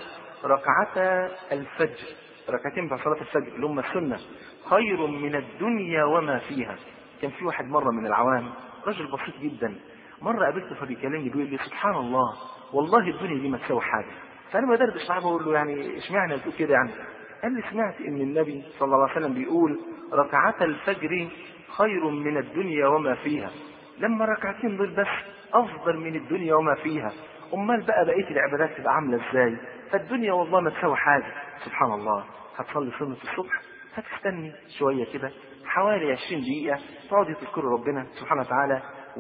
ركعتا الفجر، ركعتين في صلاة الفجر اللي هم السنة، خير من الدنيا وما فيها. كان في واحد مرة من العوام، رجل بسيط جدا، مرة قابلته فبيكلمني بيقول لي: سبحان الله، والله الدنيا دي ما تساوي حاجة. فأنا بدردش معاه بقول له: يعني اشمعنى بتقول كده يعني؟ قال لي: سمعت ان النبي صلى الله عليه وسلم بيقول ركعتا الفجر خير من الدنيا وما فيها. لما ركعتين دول بس افضل من الدنيا وما فيها، امال بقى بقيه العبادات تبقى عامله ازاي؟ فالدنيا والله ما تساوي حاجه. سبحان الله. هتصلي سنه الصبح، هتستني شويه كده حوالي عشرين دقيقه، تقعدي تذكري ربنا سبحانه وتعالى،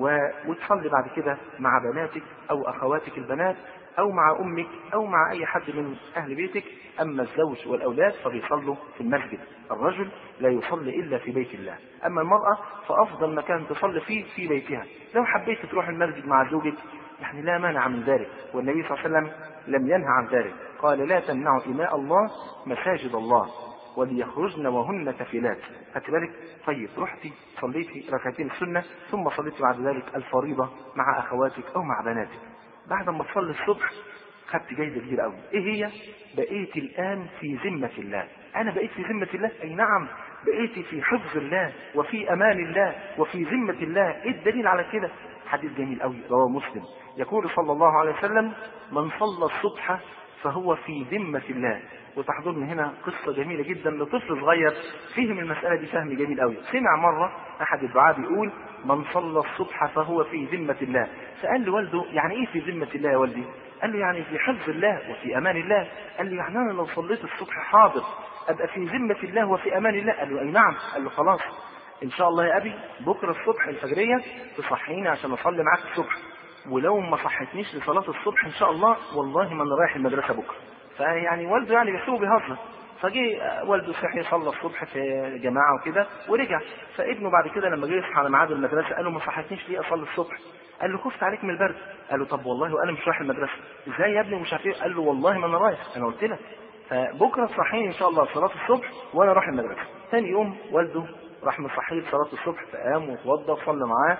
وتصلي بعد كده مع بناتك او اخواتك البنات، أو مع أمك، أو مع أي حد من أهل بيتك. أما الزوج والأولاد فبيصلوا في المسجد، الرجل لا يصلي إلا في بيت الله. أما المرأة فأفضل مكان تصلي فيه في بيتها. لو حبيت تروح المسجد مع زوجك يعني لا مانع من ذلك، والنبي صلى الله عليه وسلم لم ينهى عن ذلك، قال: لا تمنعوا إماء الله مساجد الله. وليخرجن وهن كفيلات. خدت بالك؟ طيب رحتي صليتي ركعتين السنة ثم صليتي بعد ذلك الفريضة مع أخواتك أو مع بناتك. بعد ما تصلي الصبح خدت جايزة كبيرة قوي. إيه هي؟ بقيت الآن في ذمة الله. أنا بقيت في ذمة الله؟ أي نعم، بقيت في حفظ الله وفي أمان الله وفي ذمة الله. إيه الدليل على كده؟ حديث جميل قوي رواه مسلم، يقول صلى الله عليه وسلم: من صلى الصبح فهو في ذمة الله. وتحضرني هنا قصة جميلة جدا لطفل صغير فهم المسألة دي فهم جميل قوي. سمع مرة أحد الدعاة بيقول: من صلى الصبح فهو في ذمة الله. فقال له والده: يعني إيه في ذمة الله يا والدي؟ قال له: يعني في حفظ الله وفي أمان الله. قال له: يعني أنا لو صليت الصبح حاضر أبقى في ذمة الله وفي أمان الله؟ قال له: أي نعم. قال له: خلاص إن شاء الله يا أبي بكرة الصبح الفجرية تصحيني عشان أصلي معاك الصبح، ولو ما صحتنيش لصلاة الصبح إن شاء الله والله ما أنا رايح المدرسة بكرة. فيعني والده يعني بيحسبه بيهزر. فجي والده صحي صلى الصبح في جماعة وكده ورجع. فابنه بعد كده لما جه يصحى على ميعاد المدرسة قال له: ما صحتنيش ليه أصلي الصبح؟ قال له: خفت عليك من البرد. قال له: طب والله وأنا مش رايح المدرسة. إزاي يا ابني مش عارف إيه؟ قال له: والله ما أنا رايح، أنا قلت لك. فبكرة صحيني إن شاء الله صلاة الصبح وأنا رايح المدرسة. ثاني يوم والده راح مصحيه صلاة الصبح، فقام وتوضى وصلى معاه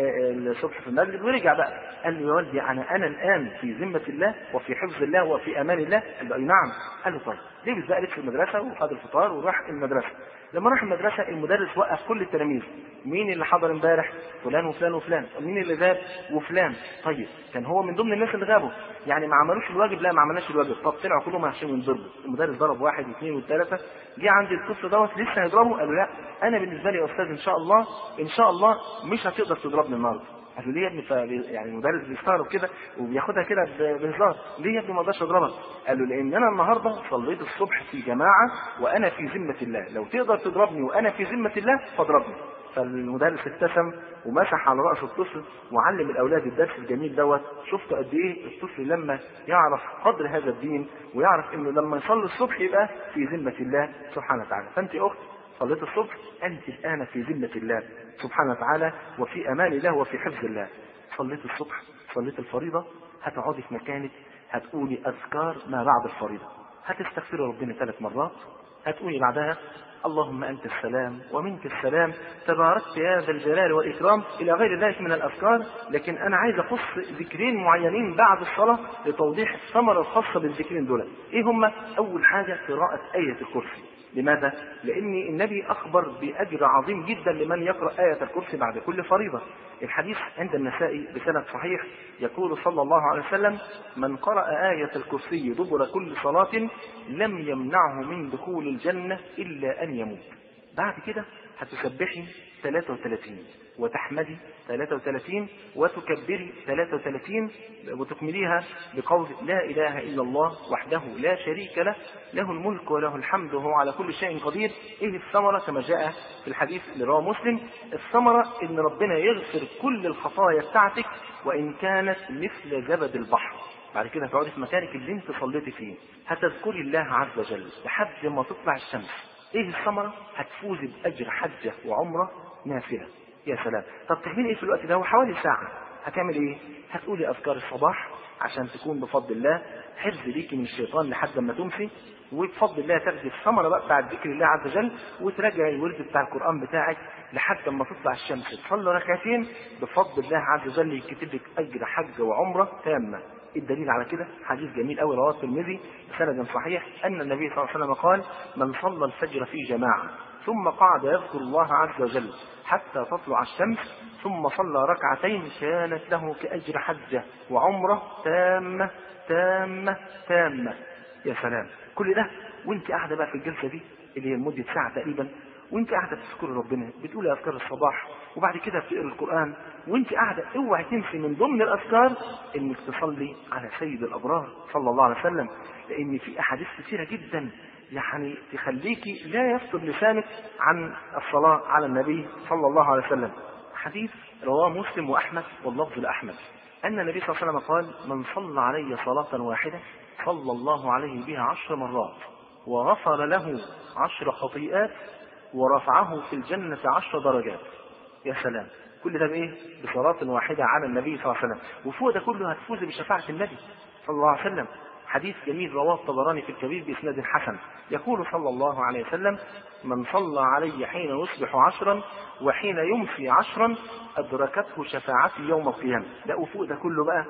الصبح في المسجد ورجع بقى. قال له: يا والدي أنا أنا الآن في ذمة الله وفي حفظ الله وفي أمان الله. قال له: أي نعم. قال له: طيب لبس بقى لبس المدرسة وخد الفطار وراح المدرسة. لما راح المدرسة المدرس وقف كل التلاميذ: مين اللي حضر امبارح؟ فلان وفلان وفلان. مين اللي غاب؟ وفلان. طيب كان هو من ضمن الناس اللي غابوا، يعني ما عملوش الواجب؟ لا ما عملناش الواجب. طب طلعوا كلهم عشان ينضربوا. المدرس ضرب واحد واثنين والثلاثة. جه عند الطفل دوت لسه هيضربه. قال له: لا أنا بالنسبة لي يا أستاذ إن شاء الله إن شاء الله مش هتقدر تضربني النهارده. قال له: ليه يا ابني؟ يعني المدرس بيستغرب كده وبياخدها كده بهزار. ليه يا ابني ما اقدرش اضربك؟ قال له: لان انا النهارده صليت الصبح في جماعه وانا في ذمه الله، لو تقدر تضربني وانا في ذمه الله فاضربني. فالمدرس ابتسم ومسح على راس الطفل وعلم الاولاد الدرس الجميل دوت. شفتوا قد ايه الطفل لما يعرف قدر هذا الدين ويعرف انه لما يصلي الصبح يبقى في ذمه الله سبحانه وتعالى. فانت اخت صليت الصبح أنت الآن في ذمة الله سبحانه وتعالى وفي أمان الله وفي حفظ الله. صليت الصبح صليت الفريضة، هتقعدي في مكانك هتقولي أذكار ما بعد الفريضة، هتستغفري ربنا ثلاث مرات، هتقولي بعدها: اللهم أنت السلام ومنك السلام تباركت يا ذا الجلال والإكرام، إلى غير ذلك من الأذكار. لكن أنا عايز أخص ذكرين معينين بعد الصلاة لتوضيح الثمرة الخاصة بالذكرين دول. إيه هم؟ أول حاجة قراءة آية الكرسي. لماذا؟ لأن النبي أخبر بأجر عظيم جدا لمن يقرأ آية الكرسي بعد كل فريضة. الحديث عند النسائي بسند صحيح يقول صلى الله عليه وسلم: من قرأ آية الكرسي دبر كل صلاة لم يمنعه من دخول الجنة إلا أن يموت. بعد كده هتسبحي ثلاثة وثلاثين وتحمدي ثلاثة وثلاثين وتكبري ثلاثة وثلاثين وتكمليها بقول: لا إله إلا الله وحده لا شريك له له الملك وله الحمد وهو على كل شيء قدير. إيه الثمرة؟ كما جاء في الحديث اللي رواه مسلم: الثمرة إن ربنا يغفر كل الخطايا بتاعتك وإن كانت مثل زبد البحر. بعد كده هتقعدي في مكانك اللي انت صليتي فيه هتذكري الله عز وجل لحد ما تطلع الشمس. ايه الثمرة؟ هتفوزي بأجر حجة وعمرة نافلة. يا سلام. طب تعملي ايه في الوقت ده؟ هو حوالي ساعة. هتعمل ايه؟ هتقولي أذكار الصباح عشان تكون بفضل الله حفظ ليكي من الشيطان لحد ما تمسي، وبفضل الله تاخدي الثمرة بقى بتاع ذكر الله عز وجل وتراجعي الورد بتاع القرآن بتاعك لحد ما تطلع الشمس. تصلي ركعتين بفضل الله عز وجل يكتب لك أجر حجة وعمرة تامة. الدليل على كده حديث جميل قوي رواه الترمذي بسند صحيح أن النبي صلى الله عليه وسلم قال: من صلى الفجر في جماعة ثم قعد يذكر الله عز وجل حتى تطلع الشمس ثم صلى ركعتين كانت له كأجر حجة وعمرة تامة تامة تامة. يا سلام. كل ده وانت قاعدة بقى في الجلسة دي اللي هي لمدة ساعة تقريبا، وانت قاعدة تذكر ربنا بتقولي أذكار الصباح وبعد كده بتقرأ القرآن وانت قاعدة. اوعي تنسي من ضمن الأذكار انك تصلي على سيد الأبرار صلى الله عليه وسلم، لأن في أحاديث كثيرة جدا يعني تخليكي لا يفتر لسانك عن الصلاة على النبي صلى الله عليه وسلم. حديث رواه مسلم وأحمد واللفظ لأحمد أن النبي صلى الله عليه وسلم قال: من صلى علي صلاة واحدة صلى الله عليه بها عشر مرات وغفر له عشر خطيئات ورفعه في الجنة عشر درجات. يا سلام. كل ده بإيه؟ بصلاة واحدة على النبي صلى الله عليه وسلم. وفوق ده كله هتفوز بشفاعة النبي صلى الله عليه وسلم. حديث جميل رواه الطبراني في الكبير بإسناد حسن، يقول صلى الله عليه وسلم: من صلى علي حين يصبح عشرا وحين يمسي عشرا أدركته شفاعتي يوم القيامة. ده وفوق ده كله بقى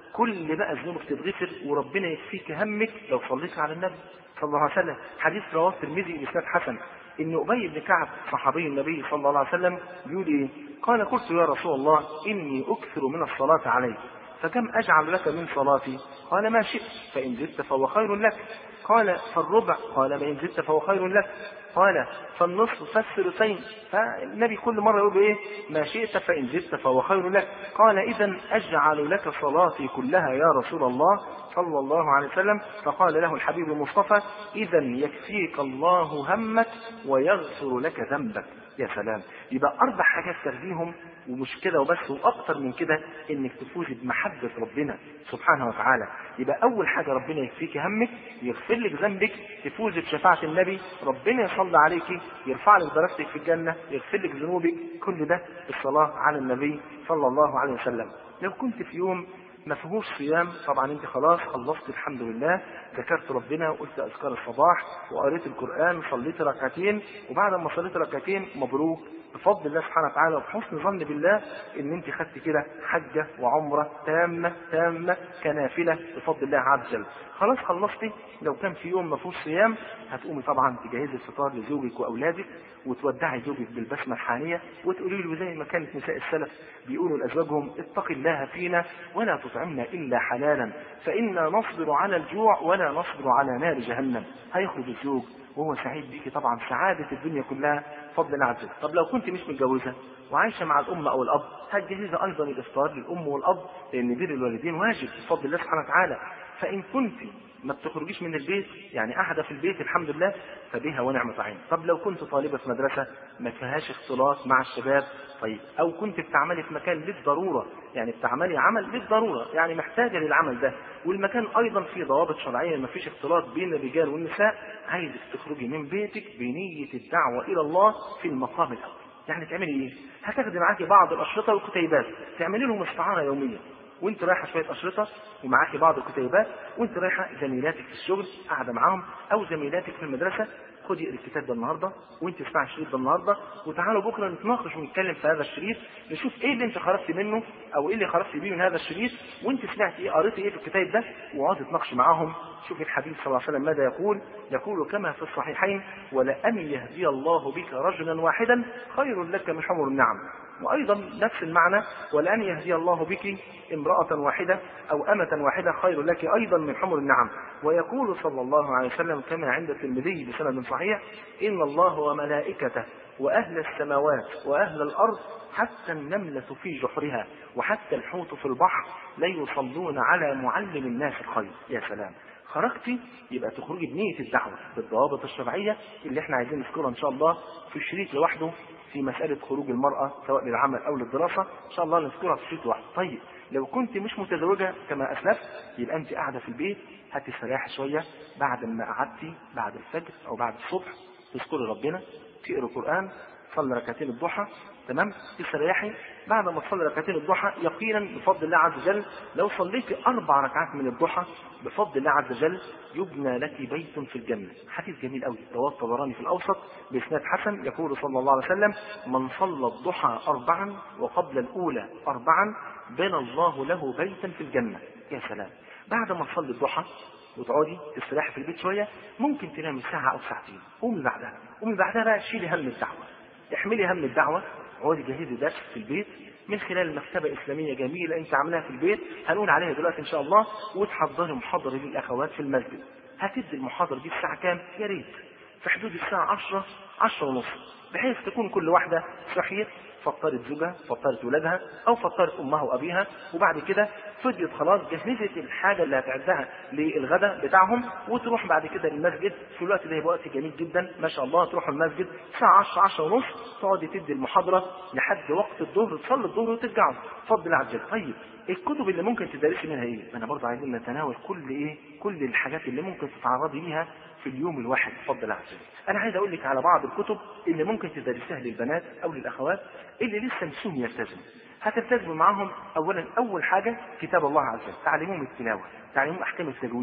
كل بقى ذنوبك تتغفر وربنا يكفيك همك لو صليت على النبي صلى الله عليه وسلم. حديث رواه الترمذي بإسناد حسن إن أبي بن كعب صحابي النبي صلى الله عليه وسلم بيقول إيه؟ قال: قلت يا رسول الله إني أكثر من الصلاة عليك فكم أجعل لك من صلاتي؟ قال: ما شئت، فإن زدت فهو خير لك. قال: فالربع؟ قال: فإن زدت فهو خير لك. قال: فالنصف فالثلثين. فالنبي كل مرة يقول إيه؟ ما شئت فإن زدت فهو خير لك. قال: إذن أجعل لك صلاتي كلها يا رسول الله صلى الله عليه وسلم. فقال له الحبيب المصطفى: إذن يكفيك الله همك ويغفر لك ذنبك. يا سلام. يبقى أربع حاجات تاخديهم، ومش كده وبس، وأكتر من كده، إنك تفوز بمحبة ربنا سبحانه وتعالى. يبقى أول حاجة ربنا يكفيك همك، يغفر لك ذنبك، تفوز بشفاعة النبي، ربنا يصلي عليك، يرفع لك درجتك في الجنة، يغفر لك ذنوبك، كل ده بالصلاة على النبي صلى الله عليه وسلم. لو كنت في يوم ما فيهوش صيام، طبعا انت خلاص خلصت الحمد لله، ذكرت ربنا وقلت اذكار الصباح وقريت القرآن، صليت ركعتين، وبعد ما صليت ركعتين مبروك بفضل الله سبحانه وتعالى وبحسن ظن بالله ان انت خدت كده حجة وعمرة تامة تامة كنافلة بفضل الله عز وجل. خلاص خلصتي. لو كان في يوم ما فيهوش صيام هتقومي طبعا تجهزي الفطار لزوجك واولادك وتودعي زوجك بالبسمة الحانية وتقولي له زي ما كانت نساء السلف بيقولوا لازواجهم: اتق الله فينا ولا تطعمنا الا حلالا فإنا نصبر على الجوع ولا نصبر على نار جهنم. هيخرج الزوج وهو سعيد بيكي طبعا سعادة الدنيا كلها فضل الله عز وجل. طب لو كنت مش متجوزة وعايشة مع الأم أو الأب هتجهزي أيضا الإفطار للأم والأب، لأن بر الوالدين واجب بفضل الله سبحانه وتعالى. فإن كنت ما بتخرجيش من البيت، يعني قاعدة في البيت الحمد لله، فبها ونعمة عين. طب لو كنت طالبة في مدرسة ما فيهاش اختلاط مع الشباب، طيب، أو كنت بتعملي في مكان للضرورة، يعني بتعملي عمل للضرورة، يعني محتاجة للعمل ده، والمكان أيضا فيه ضوابط شرعية ما فيش اختلاط بين الرجال والنساء، عايزك تخرجي من بيتك بنية الدعوة إلى الله في المقام الأول. يعني تعملي إيه؟ هتاخدي معاكي بعض الأشرطة والكتيبات، تعملي لهم استعارة يومية، وانت رايحه شويه اشرطه ومعاكي بعض الكتيبات، وانت رايحه زميلاتك في الشغل قاعده معاهم او زميلاتك في المدرسه، خدي اقري الكتاب ده النهارده وانت اسمعي الشريط ده النهارده، وتعالوا بكره نتناقش ونتكلم في هذا الشريط، نشوف ايه اللي انت خرجتي منه او ايه اللي خرجتي بيه من هذا الشريط، وانت سمعتي ايه قريتي ايه في الكتاب ده، واقعدي تناقشي معاهم. شوف الحبيب صلى الله عليه وسلم ماذا يقول، يقول كما في الصحيحين: ولأن يهدي الله بك رجلا واحدا خير لك من حمر النعم. وأيضا نفس المعنى: ولأن يهدي الله بك امرأة واحدة أو أمة واحدة خير لك أيضا من حمر النعم. ويقول صلى الله عليه وسلم كما عند الترمذي بسند صحيح: إن الله وملائكته وأهل السماوات وأهل الأرض حتى النملة في جحرها وحتى الحوت في البحر لا يصلون على معلم الناس الخير. يا سلام. خرجتي يبقى تخرجي بنية الدعوة بالضوابط الشرعية اللي احنا عايزين نذكرها ان شاء الله في الشريط لوحده في مسألة خروج المرأة سواء للعمل او للدراسة، ان شاء الله نذكرها في الشريط لوحده. طيب لو كنت مش متزوجة كما اسلفت، يبقى انت قاعدة في البيت هتستريحي شوية بعد ما قعدتي بعد الفجر او بعد الصبح، تذكري ربنا، تقري القرآن، تصلي ركعتين الضحى، تمام، تستريحي. بعد ما تصلي ركعتين الضحى يقينا بفضل الله عز وجل لو صليتي اربع ركعات من الضحى بفضل الله عز وجل يبنى لك بيت في الجنه. حديث جميل قوي رواه الطبراني في الاوسط باسناد حسن، يقول صلى الله عليه وسلم: من صلى الضحى اربعا وقبل الاولى اربعا بنى الله له بيتا في الجنه. يا سلام. بعد ما تصلي الضحى وتقعدي تستريحي في البيت شويه، ممكن تنامي ساعه او ساعتين، قومي بعدها قومي بعدها بقى شيلي هم الدعوه، احملي هم الدعوه، اقعدي جهزي درس في البيت من خلال مكتبة إسلامية جميلة أنت عاملاها في البيت هنقول عليها دلوقتي إن شاء الله، وتحضري محاضرة للأخوات في المسجد. هتدي المحاضرة دي الساعة كام؟ يا ريت في حدود الساعة عشرة عشرة ونص، بحيث تكون كل واحدة صحيت فطرت زوجها فطرت ولادها أو فطرت أمها وأبيها، وبعد كده فضيت خلاص جهزت الحاجة اللي هتعدها للغداء بتاعهم، وتروح بعد كده للمسجد. في الوقت ده يبقى وقت جميل جدا ما شاء الله، تروحوا المسجد الساعة عشرة عشرة ونص، تقعدي تدي المحاضرة لحد وقت الظهر، تصلي الظهر وترجعوا بفضل الله عز وجل. طيب الكتب اللي ممكن تدرسي منها ايه؟ انا برضه عايزين نتناول كل ايه كل الحاجات اللي ممكن تتعرضي ليها في اليوم الواحد بفضل الله عز وجل. انا عايز اقول لك على بعض الكتب اللي ممكن تدرسيها للبنات او للاخوات اللي لسه نسوهم يلتزموا. هتلتزموا معاهم اولا اول حاجه كتاب الله عز وجل، تعلموهم التلاوه، تعلموهم احكام التجويد،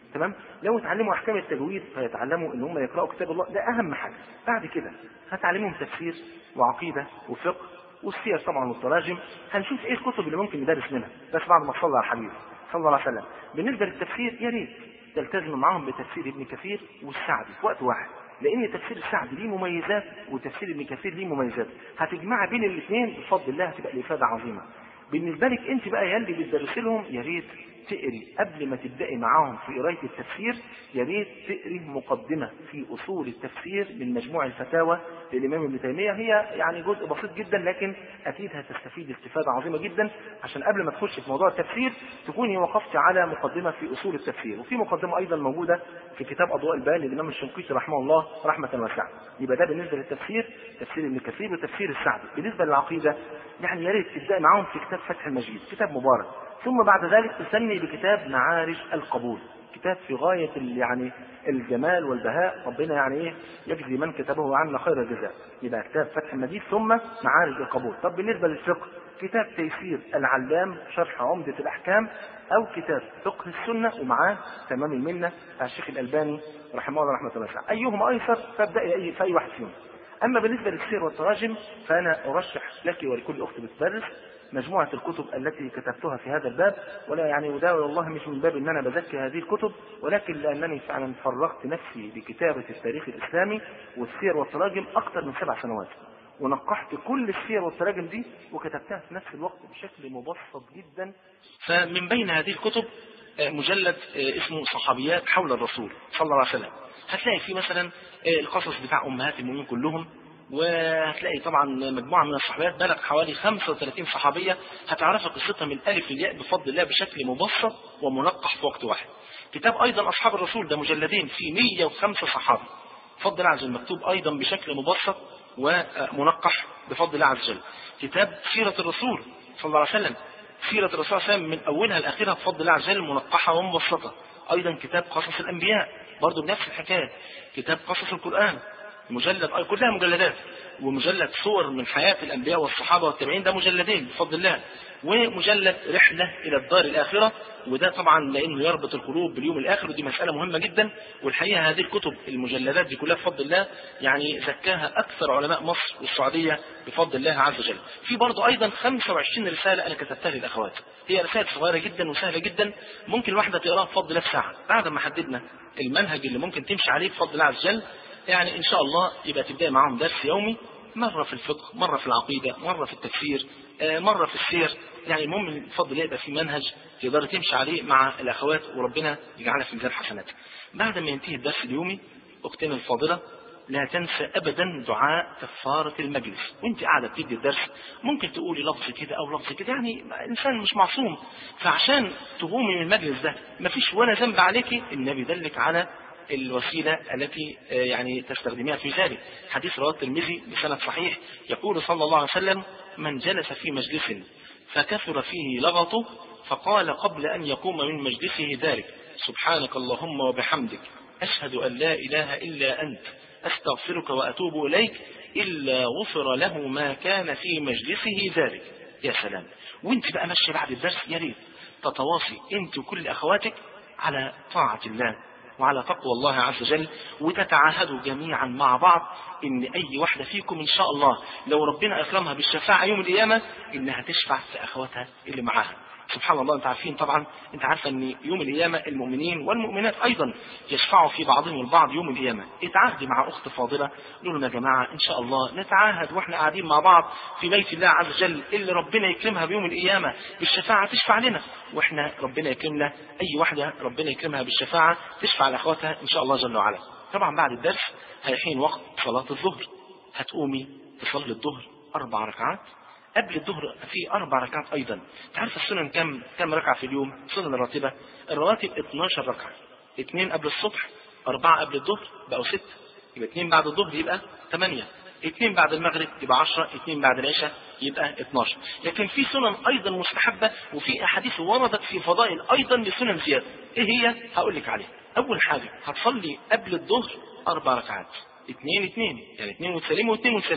تمام. لو اتعلموا احكام التجويد فيتعلموا ان هم يقرأوا كتاب الله، ده اهم حاجة. بعد كده هتعلمهم تفسير وعقيدة وفقه والسير طبعا والتراجم. هنشوف ايه الكتب اللي ممكن ندرس منها بس بعد ما صلى على الحبيب صلى الله عليه وسلم. بالنسبة للتفسير يا ريت تلتزموا معاهم بتفسير ابن كثير والسعدي في وقت واحد، لان تفسير السعدي ليه مميزات وتفسير ابن كثير ليه مميزات، هتجمع بين الاثنين بفضل الله هتبقى الافادة عظيمة. بالنسبة لك انت بقى يا اللي بتدرس لهم، يا ريت تقري قبل ما تبدأي معاهم في قراية التفسير، يا ريت تقري مقدمة في أصول التفسير من مجموع الفتاوى للإمام ابن تيمية. هي يعني جزء بسيط جدا لكن أكيد هتستفيد استفادة عظيمة جدا، عشان قبل ما تخش في موضوع التفسير تكوني وقفت على مقدمة في أصول التفسير. وفي مقدمة أيضا موجودة في كتاب أضواء البيان للإمام الشنقيطي رحمه الله رحمة واسعة. يبقى ده بالنسبة للتفسير، تفسير ابن كثير وتفسير السعدي. بالنسبة للعقيدة يعني يا ريت تبدأي معاهم في كتاب فتح المجيد، كتاب مبارك. ثم بعد ذلك تسمي بكتاب معارج القبول، كتاب في غاية يعني الجمال والبهاء، ربنا يعني ايه يجزي من كتبه عنا خير الجزاء. يبقى كتاب فتح المجيد ثم معارج القبول. طب بالنسبة للفقه كتاب تيسير العلام شرح عمدة الأحكام، أو كتاب فقه السنة ومعاه تمام المنة بتاع الشيخ الألباني رحمه الله رحمة واسعة. أيهما أيسر فابدأي أي في أي واحد فيهم. أما بالنسبة للسير والتراجم فأنا أرشح لك ولكل أخت بتدرس مجموعة الكتب التي كتبتها في هذا الباب، ولا يعني وده والله مش من باب ان انا بزكي هذه الكتب، ولكن لانني فعلا فرغت نفسي بكتابة التاريخ الاسلامي والسير والتراجم اكثر من سبع سنوات، ونقحت كل السير والتراجم دي وكتبتها في نفس الوقت بشكل مبسط جدا. فمن بين هذه الكتب مجلد اسمه صحابيات حول الرسول صلى الله عليه وسلم، هتلاقي فيه مثلا القصص بتاع امهات المؤمنين كلهم، وهتلاقي طبعا مجموعة من الصحابيات بلغ حوالي خمسة وثلاثين صحابية هتعرف قصتها من الألف للياء بفضل الله بشكل مبسط ومنقح في وقت واحد. كتاب أيضا أصحاب الرسول ده مجلدين في مئة وخمسة صحابي بفضل الله عز وجل، مكتوب أيضا بشكل مبسط ومنقح بفضل الله عز وجل. كتاب سيرة الرسول صلى الله عليه وسلم، سيرة الرسول صلى الله عليه وسلم من أولها لآخرها بفضل الله عز وجل منقحة ومبسطة. أيضا كتاب قصص الأنبياء برضو بنفس الحكاية. كتاب قصص القرآن مجلد أي كلها مجلدات، ومجلد صور من حياة الأنبياء والصحابة والتابعين ده مجلدين بفضل الله، ومجلد رحلة إلى الدار الآخرة، وده طبعا لأنه يربط القلوب باليوم الآخر، ودي مسألة مهمة جدا. والحقيقة هذه الكتب المجلدات دي كلها بفضل الله يعني زكاها أكثر علماء مصر والسعودية بفضل الله عز وجل. في برضه أيضا خمسة وعشرين رسالة أنا كتبتها للأخوات، هي رسائل صغيرة جدا وسهلة جدا، ممكن الواحدة تقراها بفضل الله في ساعة بعد ما حددنا المنهج اللي ممكن تمشي عليه بفضل الله عز وجل. يعني إن شاء الله يبقى تبدأ معهم درس يومي، مرة في الفقه، مرة في العقيدة، مرة في التفسير، مرة في السير. يعني المهم بفضل الله يبقى في منهج تقدر تمشي عليه مع الأخوات، وربنا يجعلها في ميزان حسناتك. بعد ما ينتهي الدرس اليومي أختنا الفاضلة لا تنسى أبدا دعاء كفارة المجلس. وانت قاعدة بتدي الدرس ممكن تقولي لفظ كده أو لفظ كده، يعني الإنسان مش معصوم، فعشان تقومي من المجلس ده مفيش ولا ذنب عليكي، النبي دلك على الوسيلة التي يعني تستخدمها في ذلك. حديث رواه الترمذي بسند صحيح يقول صلى الله عليه وسلم: من جلس في مجلس فكثر فيه لغطه فقال قبل أن يقوم من مجلسه ذلك: سبحانك اللهم وبحمدك أشهد أن لا إله إلا أنت أستغفرك وأتوب إليك، إلا غفر له ما كان في مجلسه ذلك. يا سلام. وانت بقى ماشي بعد الدرس يا ريت تتواصي انت وكل أخواتك على طاعة الله وعلى تقوى الله عز وجل، وتتعاهدوا جميعا مع بعض ان اي واحدة فيكم ان شاء الله لو ربنا اكرمها بالشفاعة يوم القيامة انها تشفع في اخواتها اللي معاها. سبحان الله، انت عارفين طبعا، انت عارفه ان يوم القيامة المؤمنين والمؤمنات ايضا يشفعوا في بعضهم البعض يوم القيامة. اتعاهدي مع اخت فاضلة، قولوا لهم يا جماعة ان شاء الله نتعاهد واحنا قاعدين مع بعض في بيت الله عز وجل اللي ربنا يكرمها بيوم القيامة بالشفاعة تشفع لنا، واحنا ربنا يكرمنا اي واحدة ربنا يكرمها بالشفاعة تشفع لاخواتها ان شاء الله جل وعلا. طبعا بعد الدرس هيحين وقت صلاة الظهر، هتقومي تصلي الظهر اربع ركعات. قبل الظهر في اربع ركعات ايضا. تعرف السنن كم كم ركعه في اليوم؟ السنن الراتبه الرواتب اثناشر ركعه، اثنين قبل الصبح، اربعه قبل الظهر بقوا ستة، يبقى اثنين بعد الظهر يبقى ثمانية، اثنين بعد المغرب يبقى عشرة، اثنين بعد العشاء يبقى اثناشر. لكن في سنن ايضا مستحبه وفي احاديث وردت في فضائل ايضا لسنن زياده. ايه هي؟ هقول لك عليها. اول حاجه هتصلي قبل الظهر اربع ركعات، اثنين اثنين، يعني اثنين وتسلموا واثنين وتسلموا.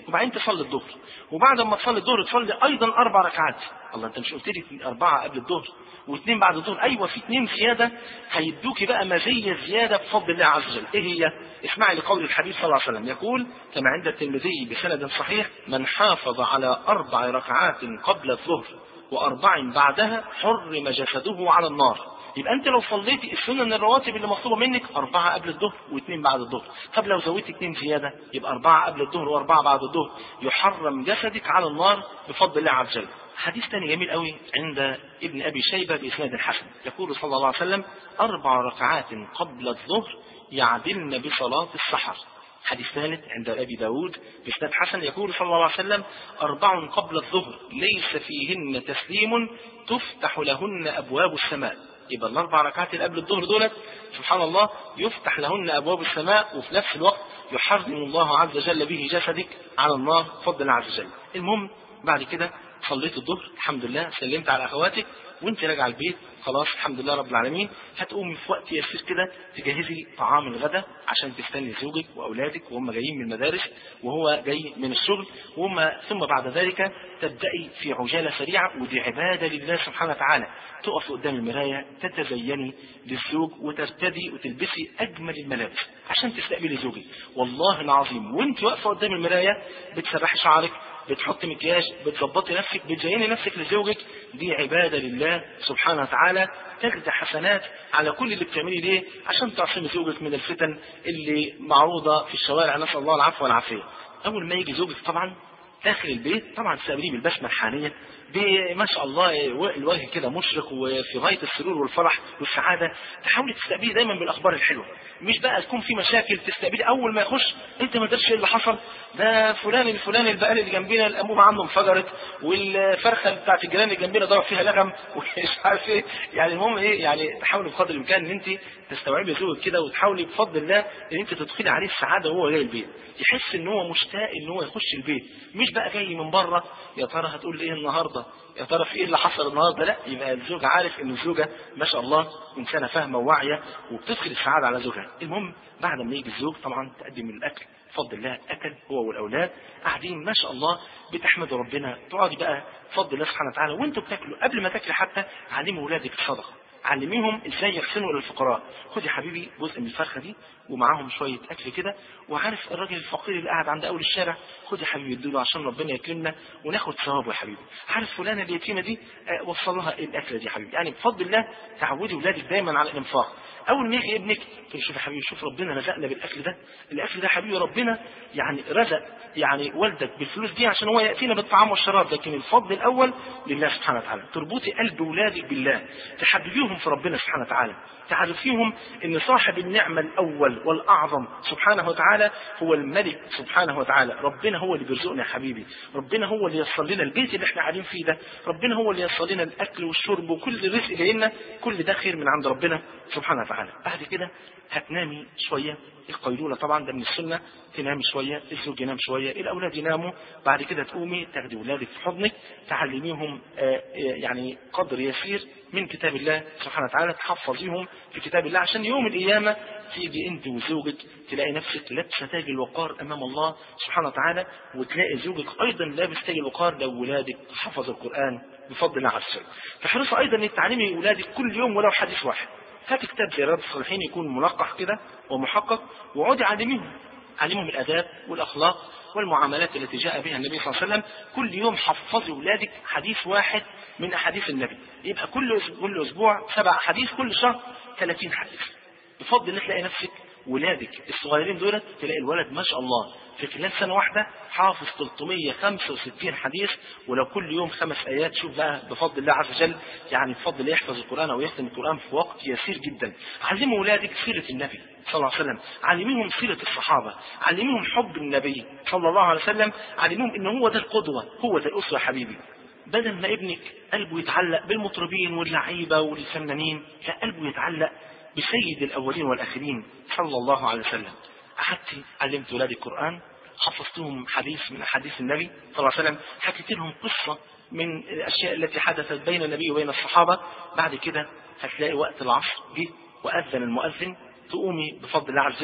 وبعدين تصلي الظهر، وبعد ما تصلي الظهر تصلي ايضا اربع ركعات. الله، انت مش قلت لي اربعه قبل الظهر واثنين بعد الظهر؟ ايوه، في اثنين زياده هيدوكي بقى مزيه زياده بفضل الله عز وجل. ايه هي؟ اسمعي لقول الحبيب صلى الله عليه وسلم، يقول كما عند الترمذي بسند صحيح: من حافظ على اربع ركعات قبل الظهر واربع بعدها حرم جسده على النار. يبقى انت لو صليتي السنن الرواتب اللي مطلوبه منك اربعه قبل الظهر واثنين بعد الظهر، طب لو زودتي اثنين زياده يبقى اربعه قبل الظهر واربعه بعد الظهر، يحرم جسدك على النار بفضل الله عز وجل. حديث ثاني جميل قوي عند ابن ابي شيبه باسناد حسن، يقول صلى الله عليه وسلم: اربع ركعات قبل الظهر يعدلن بصلاه السحر. حديث ثالث عند ابي داود باسناد حسن، يقول صلى الله عليه وسلم: اربع قبل الظهر ليس فيهن تسليم تفتح لهن ابواب السماء. يبقى الاربع ركعات اللي قبل الظهر دولت سبحان الله يفتح لهن ابواب السماء، وفي نفس الوقت يحرم الله عز وجل به جسدك على النار بفضل الله عز وجل. المهم بعد كده صليت الظهر الحمد لله، سلمت على اخواتك، وانت راجع البيت خلاص الحمد لله رب العالمين، هتقومي في وقت يسير كده تجهزي طعام الغداء عشان تستني زوجك واولادك وهم جايين من المدارس وهو جاي من الشغل، وهم ثم بعد ذلك تبدأي في عجالة سريعة، ودي عبادة لله سبحانه وتعالى. تقف قدام المراية تتزيني للزوج وترتدي وتلبسي أجمل الملابس عشان تستقبلي زوجك. والله العظيم وانت واقفة قدام المراية بتسرحي شعرك، بتحطي مكياج، بتظبطي نفسك، بتزيني نفسك لزوجك، دي عبادة لله سبحانه وتعالى، تجد حسنات على كل اللي بتعملي ليه عشان تعصمي زوجك من الفتن اللي معروضة في الشوارع، نسأل الله العفو والعافية. أول ما يجي زوجك طبعا داخل البيت طبعا تستقبليه بالبسمة الحانية، ما شاء الله الوجه كده مشرق وفي غاية السرور والفرح والسعادة. تحاولي تستقبليه دايما بالأخبار الحلوة، مش بقى تكون في مشاكل تستقبلي أول ما يخش أنت ما درش إيه اللي حصل، ده فلان الفلاني البقال اللي جنبنا الأنبوبة عنده انفجرت، والفرخة بتاعت الجيران اللي جنبنا ضرب فيها لغم ومش عارف إيه. يعني المهم إيه، يعني تحاولي بقدر الإمكان إن أنت تستوعبي زوجك كده، وتحاولي بفضل الله إن أنت تدخلي عليه السعادة وهو جاي البيت، يحس إن هو مشتاق إن هو يخش البيت، مش بقى جاي من بره يا ترى هتقول إيه النهارده، يا ترى في ايه اللي حصل النهارده. لا، يبقى الزوج عارف ان الزوجه ما شاء الله انسانه فاهمه وواعيه وبتدخل السعاده على زوجها. المهم بعد ما يجي الزوج طبعا تقدم الاكل بفضل الله، اكل هو والاولاد قاعدين ما شاء الله بتحمدوا ربنا، تقعدي بقى بفضل الله سبحانه وتعالى وانتوا بتاكلوا. قبل ما تاكلي حتى علموا اولادك الصدقه، علميهم ازاي يحسنوا للفقراء. خد يا حبيبي جزء من الفرخه دي ومعاهم شويه اكل كده، وعارف الراجل الفقير اللي قاعد عند اول الشارع، خد يا حبيبي اديله عشان ربنا يكرمنا وناخد ثوابه يا حبيبي. عارف فلانه اليتيمه دي اه وصل لها الاكله دي يا حبيبي. يعني بفضل الله تعودي اولادك دايما على الانفاق. اول ما يجي ابنك تقول شوف يا حبيبي، شوف ربنا رزقنا بالاكل ده، الاكل ده يا حبيبي ربنا يعني رزق يعني والدك بالفلوس دي عشان هو ياتينا بالطعام والشراب، لكن الفضل الاول لله سبحانه وتعالى. تربطي قلب اولادك بالله، تحببيهم في ربنا سبحانه وتعالى، تعرفيهم ان صاحب النعمه الاول والاعظم سبحانه وتعالى هو الملك سبحانه وتعالى. ربنا هو اللي بيرزقنا يا حبيبي، ربنا هو اللي يصل لنا البيت اللي احنا قاعدين فيه ده، ربنا هو اللي يصل لنا الاكل والشرب وكل رزق جاي لنا، كل ده خير من عند ربنا سبحانه وتعالى. بعد كده هتنامي شويه، القيلوله طبعا ده من السنه، تنامي شويه، الزوج ينام شويه، الاولاد يناموا، بعد كده تقومي تاخدي اولادك في حضنك تعلميهم آه يعني قدر يسير من كتاب الله سبحانه وتعالى، تحفظيهم في كتاب الله عشان يوم القيامه تيجي انت وزوجك تلاقي نفسك لابسه تاج الوقار امام الله سبحانه وتعالى، وتلاقي زوجك ايضا لابس تاج الوقار لو ولادك حفظوا القران بفضل الله عز وجل. فحرصوا ايضا ان تعلمي اولادك كل يوم ولو حديث واحد. هات كتاب زي رياض الصالحين يكون منقح كده ومحقق، وعودي علميهم، علمهم الاداب والاخلاق والمعاملات التي جاء بها النبي صلى الله عليه وسلم. كل يوم حفظي اولادك حديث واحد من احاديث النبي، يبقى كل كل اسبوع سبع احاديث، كل شهر ثلاثين حديث. بفضل الله تلاقي نفسك ولادك الصغيرين دول، تلاقي الولد ما شاء الله في خلال سنه واحده حافظ ثلاثمية وخمسة وستين حديث، ولو كل يوم خمس ايات شوف بقى بفضل الله عز وجل، يعني بفضل الله يحفظ القران او يختم القران في وقت يسير جدا. علموا اولادك سيره النبي صلى الله عليه وسلم، علميهم سيره الصحابه، علميهم حب النبي صلى الله عليه وسلم، علميهم ان هو ده القدوه، هو ده الاسوه يا حبيبي. بدل ما ابنك قلبه يتعلق بالمطربين واللعيبه والفنانين، لا قلبه يتعلق بسيد الأولين والآخرين صلى الله عليه وسلم. أخذت علمت ولادي القرآن، حفظتهم حديث من أحاديث النبي صلى الله عليه وسلم، حكيت لهم قصة من الأشياء التي حدثت بين النبي وبين الصحابة. بعد كده هتلاقي وقت العصر جه وأذن المؤذن، تقومي بفضل الله عز وجل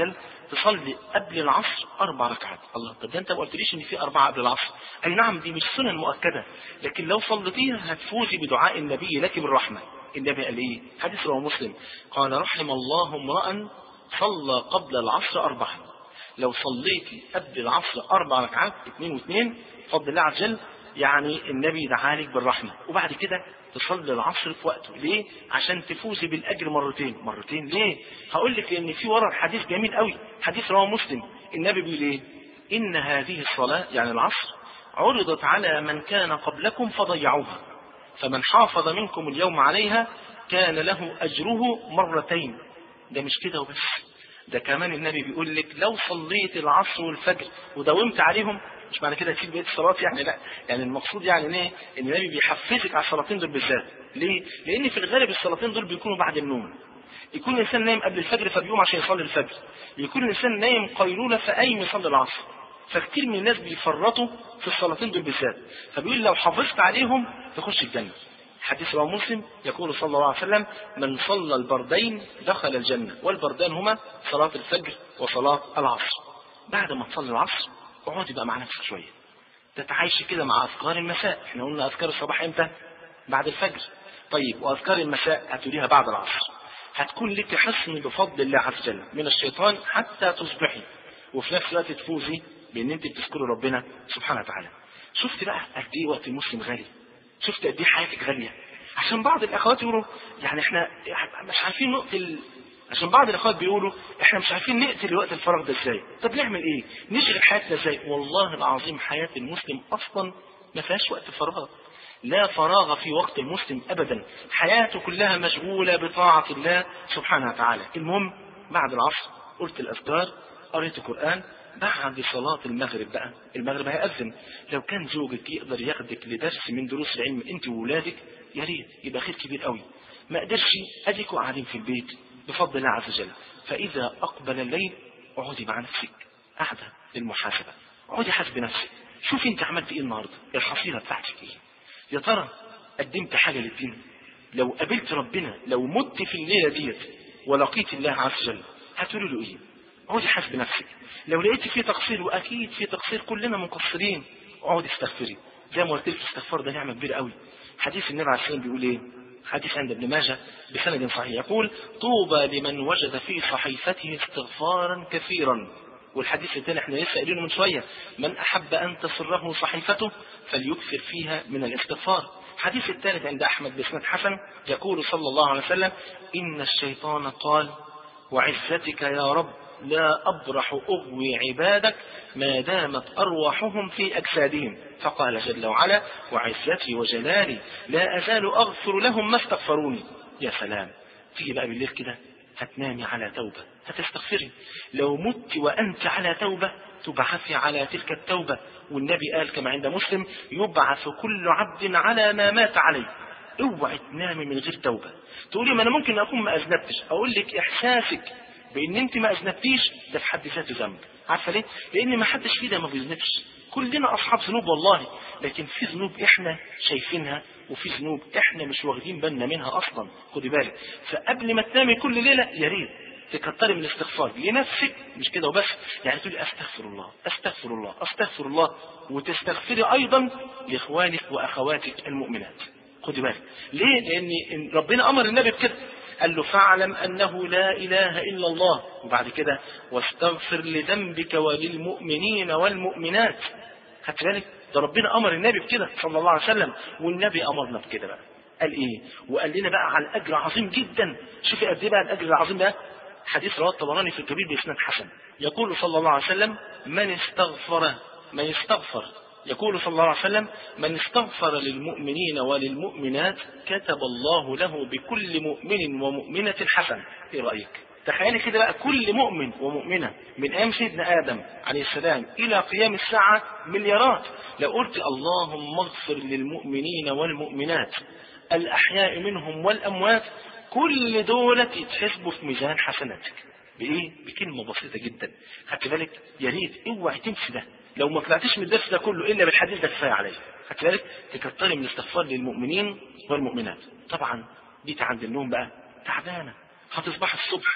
تصلي قبل العصر اربع ركعات. الله، طب ده انت ما قلتليش ان في اربعه قبل العصر. اي نعم دي مش سنن مؤكده، لكن لو صليتيها هتفوزي بدعاء النبي لك بالرحمه. النبي قال ايه؟ حديث رواه مسلم، قال رحم الله امرا صلى قبل العصر اربعا. لو صليتي قبل العصر اربع ركعات اثنين واثنين بفضل الله عز وجل، يعني النبي دعالك بالرحمه، وبعد كده تصلي العصر في وقته. ليه؟ عشان تفوزي بالاجر مرتين. مرتين ليه؟ هقول لك ان في ورا الحديث جميل قوي، حديث رواه مسلم. النبي بيقول ايه؟ ان هذه الصلاه يعني العصر عرضت على من كان قبلكم فضيعوها، فمن حافظ منكم اليوم عليها كان له اجره مرتين. ده مش كده وبس، ده كمان النبي بيقول لك لو صليت العصر والفجر وداومت عليهم، مش معنى كده تسيب بقيه الصلاه يعني، لا، يعني المقصود يعني ايه؟ ان النبي بيحفزك على الصلاتين دول بالذات. ليه؟ لان في الغالب الصلاتين دول بيكونوا بعد النوم. يكون الانسان نايم قبل الفجر فبيقوم عشان يصلي الفجر، يكون الانسان نايم قيلوله فقايم يصلي العصر. فكتير من الناس بيفرطوا في الصلاتين دول بالذات، فبيقول لو حافظت عليهم تخش الجنه. حديث رواه مسلم يقول صلى الله عليه وسلم من صلى البردين دخل الجنه، والبردان هما صلاه الفجر وصلاه العصر. بعد ما تصلي العصر اقعدي بقى مع نفسك شويه، تتعايشي كده مع اذكار المساء. احنا قلنا اذكار الصباح امتى؟ بعد الفجر. طيب واذكار المساء هتقوليها بعد العصر. هتكون لك حصن بفضل الله عز وجل من الشيطان حتى تصبحي، وفي نفس الوقت تفوزي بان انت بتذكري ربنا سبحانه وتعالى. شفت بقى قد ايه وقت المسلم غالي؟ شفت قد ايه حياتك غاليه؟ عشان بعض الاخوات يقولوا يعني احنا مش عارفين نقتل، عشان بعض الاخوات بيقولوا احنا مش عارفين نقتل وقت الفراغ ده ازاي. طب نعمل ايه؟ نشغل حياتنا ازاي؟ والله العظيم حياه المسلم اصلا ما فيهاش وقت فراغ، لا فراغ في وقت المسلم ابدا، حياته كلها مشغوله بطاعه الله سبحانه وتعالى. المهم بعد العصر قلت الاذكار، قريت القران، بعد صلاة المغرب بقى، المغرب هيأذن، لو كان زوجك يقدر ياخدك لدرس من دروس العلم انت وولادك يا ريت، يبقى خير كبير قوي. ما قدرش اديكوا قاعدين في البيت بفضل الله عز وجل. فاذا اقبل الليل اقعدي مع نفسك قاعده للمحاسبه، اقعدي حاسبي نفسك، شوفي انت عملت ايه النهارده، الحصيله بتاعتك ايه، يا ترى قدمت حاجه للدين؟ لو قابلت ربنا، لو مت في الليله ديت ولقيت الله عز وجل هتقولي له ايه؟ اقعدي حاسبي نفسك. لو لقيت فيه تقصير، واكيد فيه تقصير، كلنا مقصرين، اقعدي استغفري. زي ما قلت لك الاستغفار ده نعمه كبيره قوي. حديث النبي عليه الصلاه والسلام بيقول ايه؟ حديث عند ابن ماجه بسند صحيح، يقول طوبى لمن وجد في صحيفته استغفارا كثيرا. والحديث الثاني احنا لسه قايلينه من شويه، من احب ان تسره صحيفته فليكثر فيها من الاستغفار. الحديث الثالث عند احمد بسند حسن يقول صلى الله عليه وسلم ان الشيطان قال وعزتك يا رب لا أبرح أغوي عبادك ما دامت أرواحهم في أجسادهم، فقال جل وعلا وعزتي وجلالي لا أزال أغفر لهم ما استغفروني. يا سلام، تيجي بقى بالليل كده هتنامي على توبة، هتستغفري. لو مت وأنت على توبة تبعثي على تلك التوبة. والنبي قال كما عند مسلم يبعث كل عبد على ما مات عليه. اوعي تنامي من غير توبة. تقولي ما أنا ممكن أكون ما أذنبتش، أقول لك إحساسك بان انت ما اذنبتيش ده في حد ذاته ذنب. عارفه ليه؟ لان ما حدش فينا ما بيذنبش، كلنا اصحاب ذنوب والله، لكن في ذنوب احنا شايفينها وفي ذنوب احنا مش واخدين بالنا منها اصلا. خدي بالك، فقبل ما تنامي كل ليله يا ريت تكتري من الاستغفار لنفسك، مش كده وبس، يعني تقولي استغفر الله استغفر الله استغفر الله، وتستغفري ايضا لاخوانك واخواتك المؤمنات. خدي بالك ليه؟ لان ربنا امر النبي بكده، قال له فاعلم أنه لا إله إلا الله، وبعد كده واستغفر لذنبك وللمؤمنين والمؤمنات. خدت بالك؟ ده ربنا أمر النبي بكده صلى الله عليه وسلم، والنبي أمرنا بكده بقى. قال إيه؟ وقال لنا بقى على الأجر عظيم جدا. شوفي قد إيه بقى الأجر العظيم ده. حديث رواه الطبراني في الكبير بإسناد حسن، يقول صلى الله عليه وسلم من استغفر من استغفر يقول صلى الله عليه وسلم من استغفر للمؤمنين وللمؤمنات كتب الله له بكل مؤمن ومؤمنة حسنة. ايه رأيك؟ تخيلي كده بقى كل مؤمن ومؤمنة من ايام سيدنا آدم عليه السلام الى قيام الساعة مليارات. لو قلت اللهم اغفر للمؤمنين والمؤمنات الأحياء منهم والأموات، كل دولة يتحسبوا في ميزان حسناتك. بإيه؟ بكلمة بسيطة جدا. خدت بالك؟ يا ريت اوعي تنسي ده. لو ما طلعتش من الدرس ده كله الا بالحديث ده كفايه عليك. خدت بالك؟ تكتري من الاستغفار للمؤمنين والمؤمنات. طبعا جيت عند النوم بقى تعبانه، هتصبح الصبح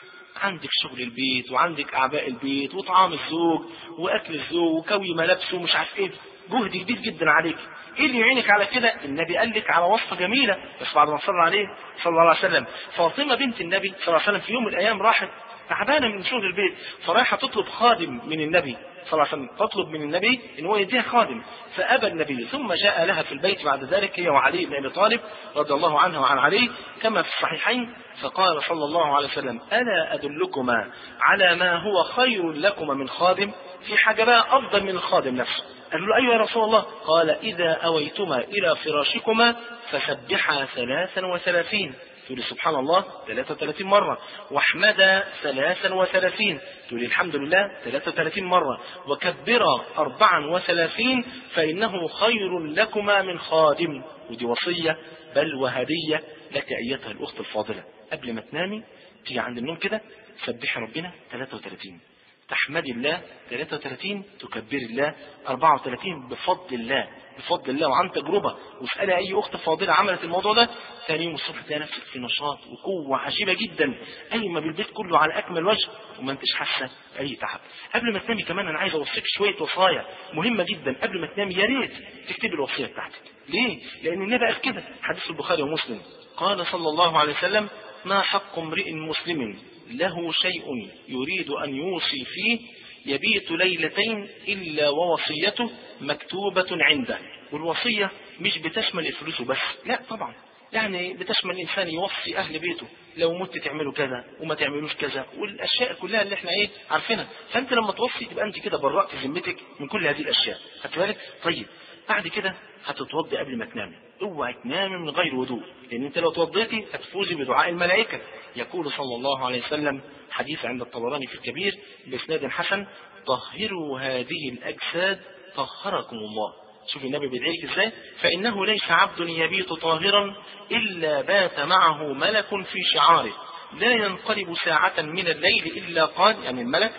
عندك شغل البيت وعندك اعباء البيت وطعام الزوج واكل الزوج وكوي ملابسه ومش عارف ايه، جهد كبير جدا عليك. ايه اللي يعينك على كده؟ النبي قال لك على وصفه جميله، بس بعد ما صلى عليه صلى الله عليه وسلم. فاطمه بنت النبي صلى الله عليه وسلم في يوم من الايام راحت تعبانه من شغل البيت، فرايحه تطلب خادم من النبي صلى الله عليه وسلم، تطلب من النبي ان هو يديها خادم، فابى النبي. ثم جاء لها في البيت بعد ذلك هي وعلي بن ابي طالب رضي الله عنه وعن علي كما في الصحيحين، فقال صلى الله عليه وسلم: الا ادلكما على ما هو خير لكما من خادم؟ في حاجه بقى افضل من الخادم نفسه. قالوا له: ايوه يا رسول الله. قال: اذا اويتما الى فراشكما فسبحا ثلاثا وثلاثين، تقولي سبحان الله ثلاثة وثلاثين مرة، واحمدا ثلاثا وثلاثين، تقولي الحمد لله ثلاثة وثلاثين مرة، وكبرا أربعا وثلاثين، فإنه خير لكما من خادم. ودي وصية بل وهدية لك أيتها الأخت الفاضلة. قبل ما تنامي تيجي عند النوم كده سبحي ربنا ثلاثة وثلاثين، تحمدي الله ثلاثة وثلاثين، تكبري الله أربعة وثلاثين بفضل الله بفضل الله وعن تجربة. واسألي أي أخت فاضلة عملت الموضوع ده، ثاني يوم الصبح تلاقي نفسك في نشاط وقوة عجيبة جدا، قايمة بالبيت كله على أكمل وجه وما انتش حاسة أي تعب. قبل ما تنامي كمان أنا عايز أوصيك شوية وصايا مهمة جدا. قبل ما تنامي يا ريت تكتبي الوصية بتاعتك. ليه؟ لأن النبي قال كده، حديث البخاري ومسلم، قال صلى الله عليه وسلم: ما حق امرئ مسلم له شيء يريد أن يوصي فيه يبيت ليلتين إلا ووصيته مكتوبة عنده. والوصية مش بتشمل الفلوس بس، لا طبعا، يعني بتشمل الإنسان يوصي أهل بيته لو مت تعملوا كذا وما تعملوش كذا، والأشياء كلها اللي احنا ايه عارفينها. فأنت لما توصي تبقى أنت كده برأت ذمتك من كل هذه الأشياء. خدت بالك؟ طيب بعد كده هتتوضي قبل ما تنامي، اوعي تنامي من غير وضوء، لأن أنت لو توضيتي هتفوزي بدعاء الملائكة. يقول صلى الله عليه وسلم، حديث عند الطبراني في الكبير بإسناد حسن: طهروا هذه الأجساد طهركم الله. شوف النبي بيدعيك ازاي: فإنه ليس عبد يبيت طاهرا إلا بات معه ملك في شعاره، لا ينقلب ساعة من الليل إلا قال، يعني الملك: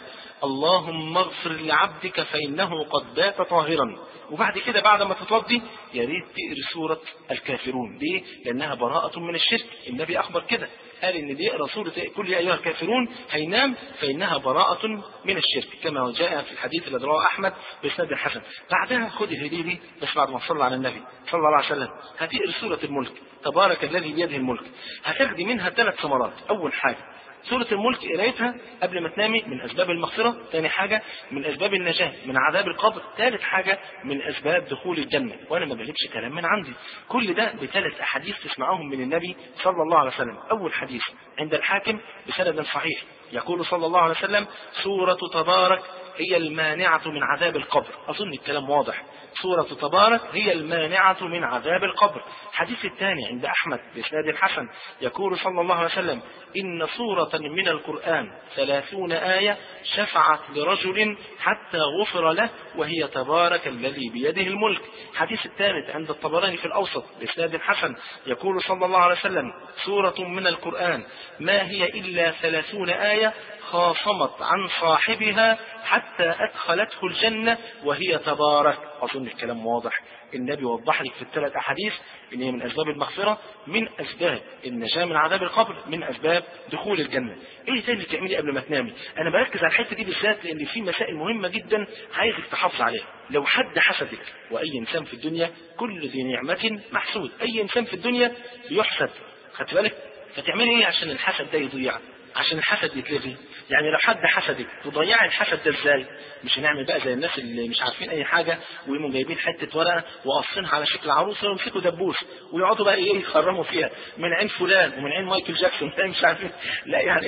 اللهم اغفر لعبدك فإنه قد بات طاهرا. وبعد كده بعد ما تتوضي يا ريت تقري سورة الكافرون. ليه؟ لأنها براءة من الشرك. النبي أخبر كده، قال إن اللي يقرأ سورة قل يا أيها الكافرون هينام فإنها براءة من الشرك، كما جاء في الحديث الذي رواه أحمد بإسناد حسن. بعدها خد الهدية دي، بس بعد ما صلى على النبي صلى الله عليه وسلم هتقري سورة الملك، تبارك الذي بيده الملك. هتاخدي منها ثلاث ثمرات. أول حاجة سورة الملك قرايتها قبل ما تنامي من أسباب المغفرة، ثاني حاجة من أسباب النجاة من عذاب القبر، ثالث حاجة من أسباب دخول الجنة. وأنا ما بجيبش كلام من عندي، كل ده بثلاث أحاديث تسمعوهم من النبي صلى الله عليه وسلم. أول حديث عند الحاكم بسند صحيح، يقول صلى الله عليه وسلم: سورة تبارك هي المانعة من عذاب القبر. أظن الكلام واضح، سورة تبارك هي المانعة من عذاب القبر. الحديث الثاني عند أحمد بإسناد الحسن، يقول صلى الله عليه وسلم: إن سورة من القرآن ثلاثون آية شفعت لرجل حتى غفر له وهي تبارك الذي بيده الملك. الحديث الثالث عند الطبراني في الأوسط بإسناد حسن، يقول صلى الله عليه وسلم: سورة من القرآن ما هي إلا ثلاثون آية خاصمت عن صاحبها حتى أدخلته الجنة وهي تبارك. أظن الكلام واضح. النبي وضح لك في الثلاث أحاديث إن هي من أسباب المغفرة، من أسباب النجاة من عذاب القبر، من أسباب دخول الجنة. إيه تاني تعملي قبل ما تنامي؟ أنا بركز على الحتة دي بالذات لأن في مسائل مهمة جدا عايزك تحافظ عليها. لو حد حسدك، وأي إنسان في الدنيا كل ذي نعمة محسود، أي إنسان في الدنيا بيحسد، خدت بالك؟ فتعملي إيه عشان الحسد ده يضيع؟ عشان الحسد يتلغي؟ يعني لو حد حسدك تضيعي الحسد ده ازاي؟ مش هنعمل بقى زي الناس اللي مش عارفين اي حاجه ويقوموا جايبين حته ورقه وقاصينها على شكل عروسه ويمسكوا دبوس ويقعدوا بقى ايه يخرموا فيها من عين فلان ومن عين مايكل جاكسون مش عارفين. لا يعني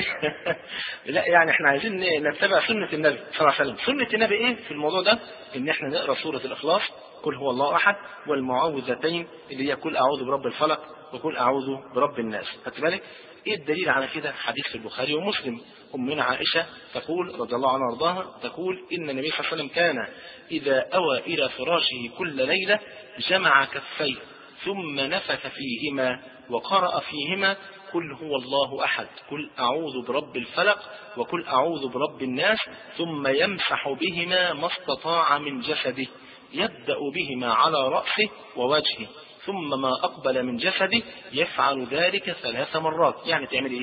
لا يعني احنا عايزين نتبع سنه النبي صلى الله عليه وسلم. سنه النبي ايه في الموضوع ده؟ ان احنا نقرا سوره الاخلاص، قل هو الله احد، والمعوذتين اللي هي قل اعوذ برب الفلق وقل اعوذ برب الناس. خدت بالك؟ ايه الدليل على كده؟ حديث في البخاري ومسلم، أمنا عائشة تقول رضي الله عنها وارضاها، تقول إن النبي صلى الله عليه وسلم كان إذا أوى إلى فراشه كل ليلة جمع كفيه ثم نفث فيهما وقرأ فيهما قل هو الله أحد، قل أعوذ برب الفلق وقل أعوذ برب الناس، ثم يمسح بهما ما استطاع من جسده، يبدأ بهما على رأسه ووجهه، ثم ما أقبل من جسده يفعل ذلك ثلاث مرات. يعني تعمل إيه؟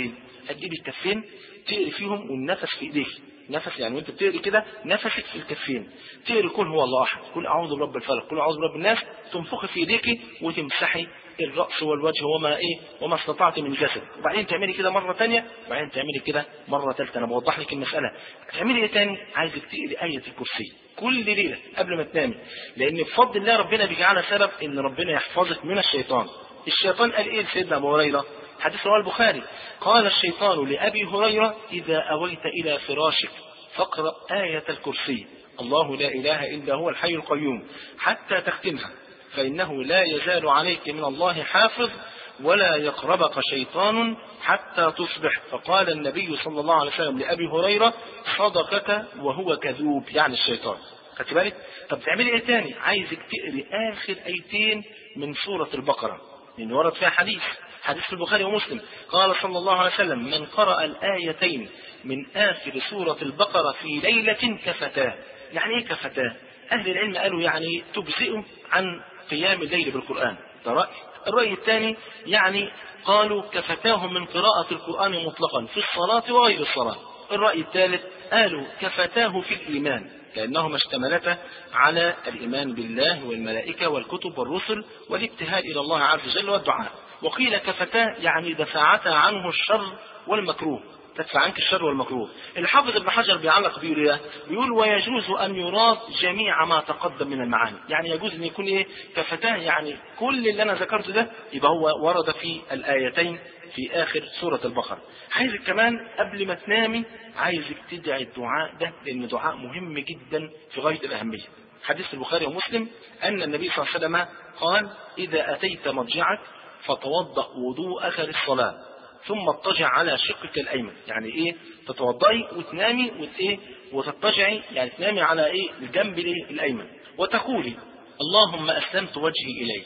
هتجيب الكفين تقري فيهم والنفس في ايديك، نفس يعني وانت بتقري كده نفسك في الكفين، تقري كل هو الله احد، كل اعوذ برب الفلق، كل اعوذ برب الناس، تنفخي في ايديك وتمسحي الراس والوجه وما ايه وما استطعت من جسد، وبعدين تعملي كده مره ثانيه، وبعدين تعملي كده مره ثالثه. انا بوضح لك المساله. تعملي ايه ثاني؟ عايزك تقري ايه الكرسي كل ليله قبل ما تنامي، لان بفضل الله ربنا بيجعلها سبب ان ربنا يحفظك من الشيطان. الشيطان قال ايه لسيدنا ابو هريره؟ حديث رواه البخاري، قال الشيطان لأبي هريرة إذا أويت إلى فراشك فاقرأ آية الكرسي، الله لا إله إلا هو الحي القيوم، حتى تختمها، فإنه لا يزال عليك من الله حافظ ولا يقربك شيطان حتى تصبح. فقال النبي صلى الله عليه وسلم لأبي هريرة صدقك وهو كذوب، يعني الشيطان. خدت بالك؟ طب تعملي ايه تاني؟ عايزك تقري آخر آيتين من سورة البقرة، لأن ورد فيها حديث حديث في البخاري ومسلم، قال صلى الله عليه وسلم من قرأ الآيتين من آخر سورة البقرة في ليلة كفتاه. يعني ايه كفتاه؟ أهل العلم قالوا يعني تجزئ عن قيام الليل بالقرآن، ده رأي. الرأي الثاني يعني قالوا كفتاه من قراءة القرآن مطلقا في الصلاة وغير الصلاة. الرأي الثالث قالوا كفتاه في الإيمان، لأنهما اشتملتا على الإيمان بالله والملائكة والكتب والرسل والابتهال إلى الله عز وجل والدعاء. وقيل كفتاه يعني دفعتا عنه الشر والمكروه، تدفع عنك الشر والمكروه. الحافظ ابن حجر بيعلق بيقول ايه؟ بيقول ويجوز ان يراد جميع ما تقدم من المعاني، يعني يجوز ان يكون ايه كفتاه، يعني كل اللي انا ذكرته ده يبقى هو ورد في الايتين في اخر سورة البقرة. عايزك كمان قبل ما تنامي عايزك تدعي الدعاء ده، لان دعاء مهم جدا في غاية الاهمية. حديث البخاري ومسلم ان النبي صلى الله عليه وسلم قال اذا اتيت مضجعك فتوضأ وضوءك للصلاة ثم اضطجع على شقك الايمن، يعني ايه تتوضئي وتنامي وتايه وتضطجعي، يعني تنامي على ايه الجنب الايه الايمن، وتقولي اللهم اسلمت وجهي اليك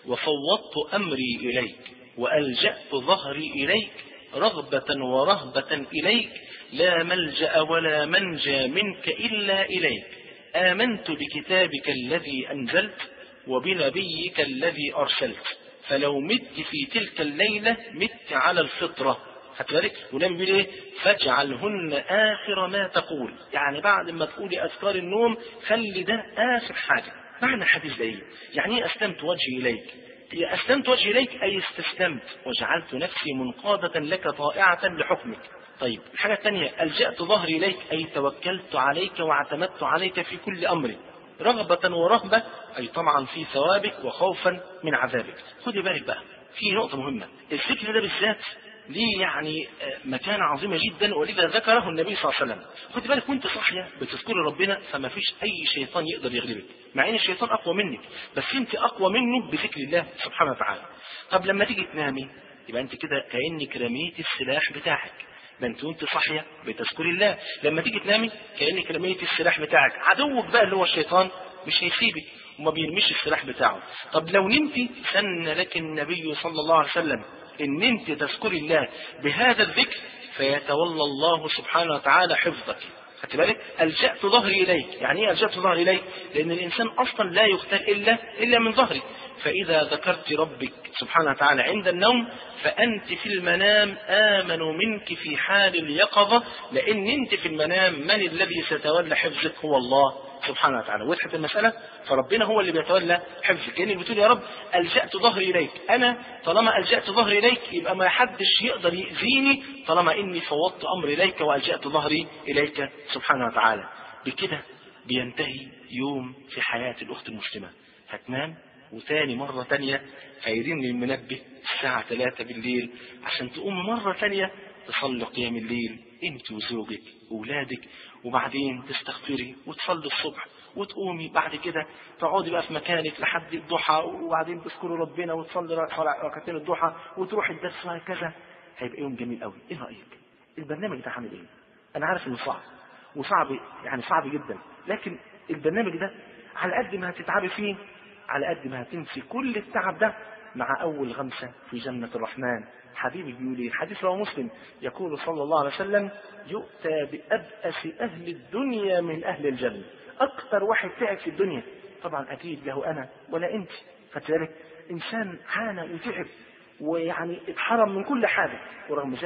وفوضت امري اليك والجأت ظهري اليك رغبة ورهبة اليك لا ملجأ ولا منجى منك الا اليك، آمنت بكتابك الذي انزلت وبنبيك الذي ارسلت، فلو مت في تلك الليلة مت على الفطرة. هتبارك ونعمل بيه ايه؟ فاجعلهن اخر ما تقول، يعني بعد ما تقولي اذكار النوم خلي ده اخر حاجة. معنى الحديث ده ايه؟ يعني ايه اسلمت وجهي اليك؟ اسلمت وجهي اليك اي استسلمت وجعلت نفسي منقادة لك طائعة لحكمك. طيب الحاجة الثانية الجأت ظهري اليك اي توكلت عليك واعتمدت عليك في كل امري، رغبة ورهبة أي طمعا في ثوابك وخوفا من عذابك. خدي بالك بقى في نقطة مهمة، الذكر ده بالذات ليه يعني مكانة عظيمة جدا، ولذا ذكره النبي صلى الله عليه وسلم. خدي بالك وانت صاحية بتذكري ربنا فما فيش أي شيطان يقدر يغلبك، مع ان الشيطان أقوى منك بس انت أقوى منه بذكر الله سبحانه وتعالى. طب لما تيجي تنامي يبقى انت كده كأنك رميتي السلاح بتاعك، ده انت وانت صاحيه بتذكري الله، لما تيجي تنامي كأنك رميتي السلاح بتاعك. عدوك بقى اللي هو الشيطان مش هيسيبك وما بيرميش السلاح بتاعه. طب لو نمتي سن لك النبي صلى الله عليه وسلم ان انت تذكري الله بهذا الذكر فيتولى الله سبحانه وتعالى حفظك. خدت بالك؟ ألجأت ظهري إليك، يعني ايه ألجأت ظهري إليك؟ لأن الإنسان أصلا لا يختل إلا إلا من ظهري، فإذا ذكرت ربك سبحانه وتعالى عند النوم فأنت في المنام آمن منك في حال اليقظة، لأن أنت في المنام من الذي سيتولى حفظك؟ هو الله سبحانه وتعالى. وضحت المسألة؟ فربنا هو اللي بيتولى حفظك، كأنك بتقول يا رب ألجأت ظهري إليك، أنا طالما ألجأت ظهري إليك يبقى ما حدش يقدر يأذيني طالما إني فوضت أمري إليك وألجأت ظهري إليك سبحانه وتعالى. بكده بينتهي يوم في حياة الأخت المسلمة. هتنام وثاني مرة تانية هيرن المنبه الساعة ثلاثة بالليل عشان تقوم مرة تانية تصلي قيام الليل انت وزوجك وولادك، وبعدين تستغفري وتصلي الصبح وتقومي بعد كده تقعدي بقى في مكانك لحد الضحى، وبعدين تذكري ربنا وتصلي ركعتين الضحى وتروحي الدرس وهكذا. هيبقى يوم جميل قوي. ايه رأيك؟ البرنامج ده عامل ايه؟ انا عارف انه صعب وصعب يعني صعب جدا، لكن البرنامج ده على قد ما هتتعبي فيه على قد ما هتنسي كل التعب ده مع أول غمسة في جنة الرحمن. حبيبي بيقول ايه؟ حديث رواه مسلم يقول صلى الله عليه وسلم يؤتى بأبأس أهل الدنيا من أهل الجنة. أكثر واحد تعب في الدنيا طبعا أكيد له أنا ولا أنت، فذلك إنسان عانى وتعب ويعني اتحرم من كل حاجة، ورغم ذلك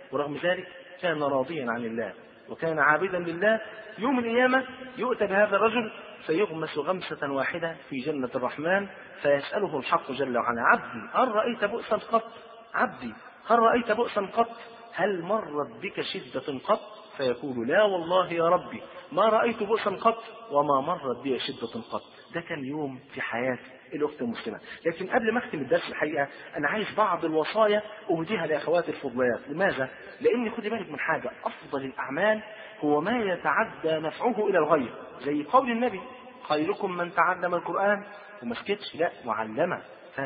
ورغم ذلك كان راضيا عن الله وكان عابدا لله. يوم القيامة يؤتى بهذا الرجل فيغمس غمسة واحدة في جنة الرحمن، فيسأله الحق جل وعلا: عبدي هل رأيت بؤسا قط؟ عبدي هل رأيت بؤسا قط؟ هل مرت بك شدة قط؟ فيقول: لا والله يا ربي ما رأيت بؤسا قط وما مرت بي شدة قط. ده كان يوم في حياة الأخت المسلمة. لكن قبل ما أختم الدرس الحقيقة أنا عايز بعض الوصايا أهديها لأخواتي الفضليات. لماذا؟ لأن خدي بالك من حاجة، أفضل الأعمال هو ما يتعدى نفعه إلى الغير، زي قول النبي: خيركم من تعلم القرآن وما سكتش، لا وعلمه.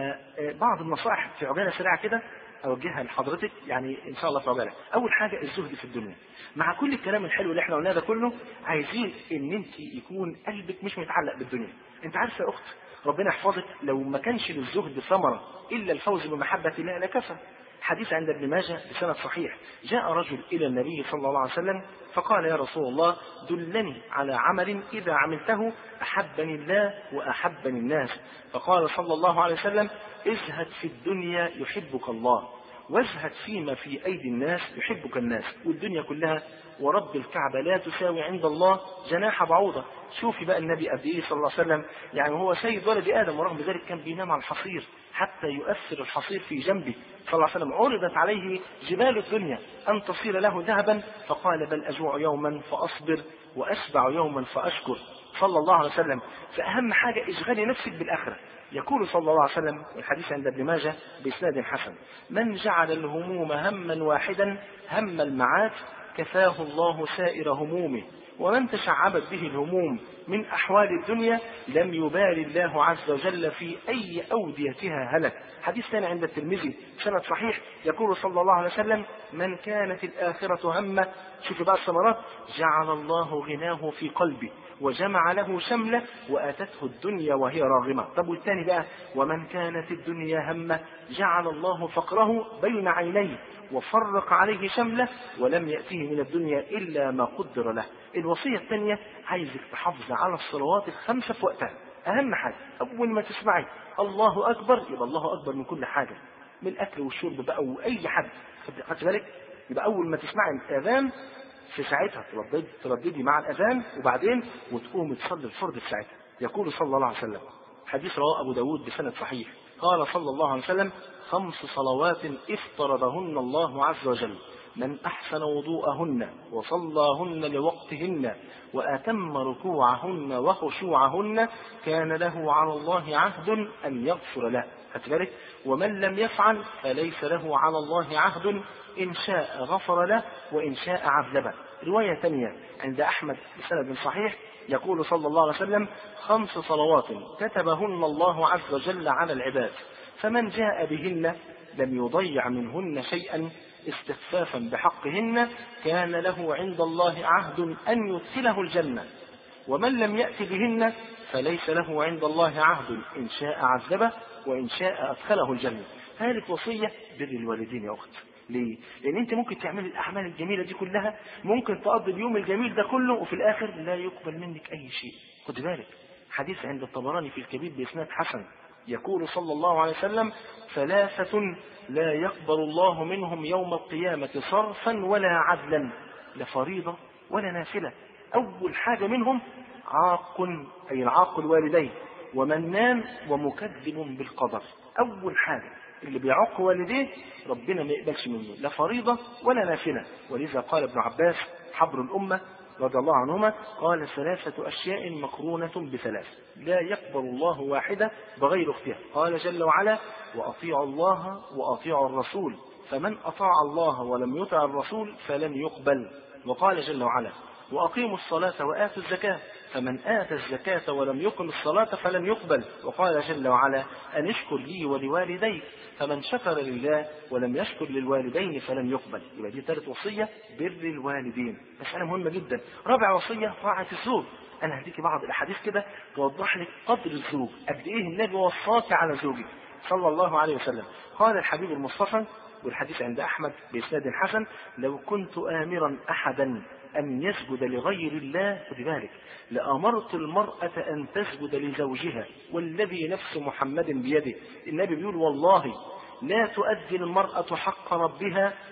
فبعض النصائح في عجالة سريعة كده أوجهها لحضرتك، يعني إن شاء الله في عجالة. أول حاجة الزهد في الدنيا. مع كل الكلام الحلو اللي احنا قلناه ده كله، عايزين إن أنت يكون قلبك مش متعلق بالدنيا. أنت عارف يا أخت، ربنا يحفظك، لو ما كانش للزهد ثمرة إلا الفوز بمحبة الله لكفى. حديث عند ابن ماجه بسند صحيح: جاء رجل إلى النبي صلى الله عليه وسلم فقال: يا رسول الله دلني على عمل إذا عملته أحبني الله وأحبني الناس. فقال صلى الله عليه وسلم: ازهد في الدنيا يحبك الله، وازهد فيما في أيدي الناس يحبك الناس. والدنيا كلها ورب الكعبة لا تساوي عند الله جناح بعوضة. شوفي بقى النبي قد ايه صلى الله عليه وسلم، يعني هو سيد ولد آدم، ورغم ذلك كان بينام على الحصير حتى يؤثر الحصير في جنبه صلى الله عليه وسلم. عرضت عليه جبال الدنيا أن تصير له ذهبا فقال: بل أجوع يوما فأصبر وأشبع يوما فأشكر صلى الله عليه وسلم. فأهم حاجة اشغلي نفسك بالآخرة. يقول صلى الله عليه وسلم، والحديث عند ابن ماجه بإسناد حسن: من جعل الهموم هما واحدا هم المعاد كفاه الله سائر همومه، ومن تشعبت به الهموم من أحوال الدنيا لم يبال الله عز وجل في أي أوديتها هلك. حديث ثاني عند الترمذي سند صحيح، يقول صلى الله عليه وسلم: من كانت الآخرة همه، شوف بقى الثمرات، جعل الله غناه في قلبه وجمع له شمله وآتته الدنيا وهي راغمة. طب والثاني بقى: ومن كانت الدنيا همه جعل الله فقره بين عينيه وفرق عليه شمله ولم يأته من الدنيا إلا ما قدر له. الوصية الثانية: عايزك تحافظ على الصلوات الخمسة في وقتها. أهم حاجة أول ما تسمعي الله أكبر يبقى الله أكبر من كل حاجة، من الأكل والشرب بقى وأي حاجة. خدت بالك؟ يبقى أول ما تسمعي الأذان في ساعتها ترددي ترددي مع الأذان، وبعدين وتقوم تصلي الفرض في ساعتها. يقول صلى الله عليه وسلم، حديث رواه أبو داود بسند صحيح، قال صلى الله عليه وسلم: خمس صلوات افترضهن الله عز وجل من أحسن وضوءهن وصلاهن لوقتهن وأتم ركوعهن وخشوعهن كان له على الله عهد أن يغفر له. بالك؟ ومن لم يفعل فليس له على الله عهد، إن شاء غفر له وإن شاء عذبه. رواية ثانية عند أحمد بسند صحيح، يقول صلى الله عليه وسلم: خمس صلوات كتبهن الله عز وجل على العباد، فمن جاء بهن لم يضيع منهن شيئا استخفافا بحقهن كان له عند الله عهد أن يدخله الجنة، ومن لم يأت بهن فليس له عند الله عهد، إن شاء عذبه وإن شاء أدخله الجنة. هذه وصية بر الوالدين يا أخت. ليه؟ لأن أنت ممكن تعمل الأعمال الجميلة دي كلها، ممكن تقضي اليوم الجميل ده كله وفي الآخر لا يقبل منك أي شيء. خد بالك، حديث عند الطبراني في الكبير بإسناد حسن، يقول صلى الله عليه وسلم: ثلاثة لا يقبل الله منهم يوم القيامة صرفا ولا عدلا، لا فريضة ولا نافلة. أول حاجة منهم عاق، أي العاق الوالدين، ومنان ومكذب بالقدر. أول حاجة اللي بيعق والديه ربنا ما يقبلش منه لا فريضة ولا نافلة. ولذا قال ابن عباس حبر الأمة رضي الله عنهما، قال: ثلاثة أشياء مقرونة بثلاث لا يقبل الله واحدة بغير اختها. قال جل وعلا: وأطيعوا الله وأطيعوا الرسول، فمن أطاع الله ولم يطع الرسول فلن يقبل. وقال جل وعلا: وأقيموا الصلاة وآتوا الزكاة، فمن آتى الزكاة ولم يقم الصلاة فلن يقبل. وقال جل وعلا: أن اشكر لي ولوالديك، فمن شكر لله ولم يشكر للوالدين فلن يقبل. يبقى دي ثالث وصية، بر الوالدين، مسألة مهمة جدا. رابع وصية طاعة الزوج. أنا هديكي بعض الأحاديث كده توضح لك قدر الزوج، قد إيه النبي وصاك على زوجك صلى الله عليه وسلم. قال الحبيب المصطفى، والحديث عند أحمد بإسناد حسن: لو كنت آمرا أحدا أن يسجد لغير الله، خد بالك، لأمرت المرأة أن تسجد لزوجها والذي نفس محمد بيده. النبي بيقول: والله لا تؤدي المرأة حق ربها حتى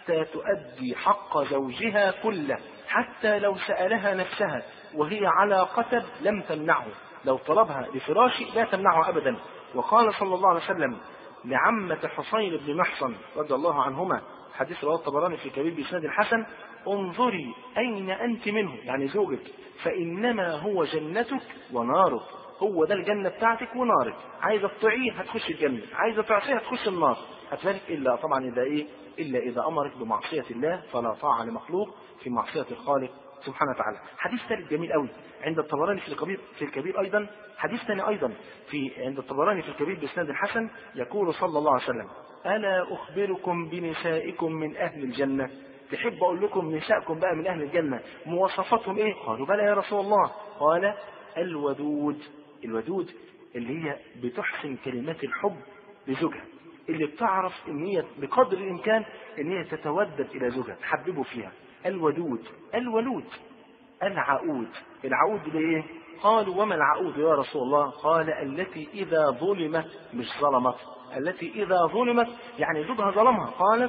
حتى تؤدي حق زوجها كله، حتى لو سألها نفسها وهي على قتب لم تمنعه، لو طلبها لفراش لا تمنعه أبدا. وقال صلى الله عليه وسلم لعمة حصين بن محصن رضي الله عنهما، حديث رواه الطبراني في كبير بإسناد الحسن: انظري أين أنت منه، يعني زوجك، فإنما هو جنتك ونارك، هو ده الجنة بتاعتك ونارك، عايزة تطيعيه هتخش الجنة، عايزة تعصيه هتخش النار، هتفارق إلا طبعا إذا إيه إلا إذا أمرك بمعصية الله، فلا طاعة لمخلوق في معصية الخالق سبحانه وتعالى. حديث ثالث جميل قوي عند الطبراني في الكبير في الكبير أيضا، حديث ثاني أيضا في عند الطبراني في الكبير بإسناد الحسن، يقول صلى الله عليه وسلم: ألا أخبركم بنسائكم من أهل الجنة؟ تحب أقول لكم نسائكم بقى من أهل الجنة مواصفاتهم إيه؟ قالوا: بلى يا رسول الله. قال: الودود. الودود اللي هي بتحسن كلمات الحب لزوجها، اللي بتعرف ان هي بقدر الامكان ان هي تتودد الى زوجها، تحببه فيها. الودود. الولود. العقود. العقود دي ايه؟ قالوا: وما العقود يا رسول الله؟ قال: التي اذا ظلمت، مش ظلمت، التي اذا ظلمت يعني زوجها ظلمها، قالت: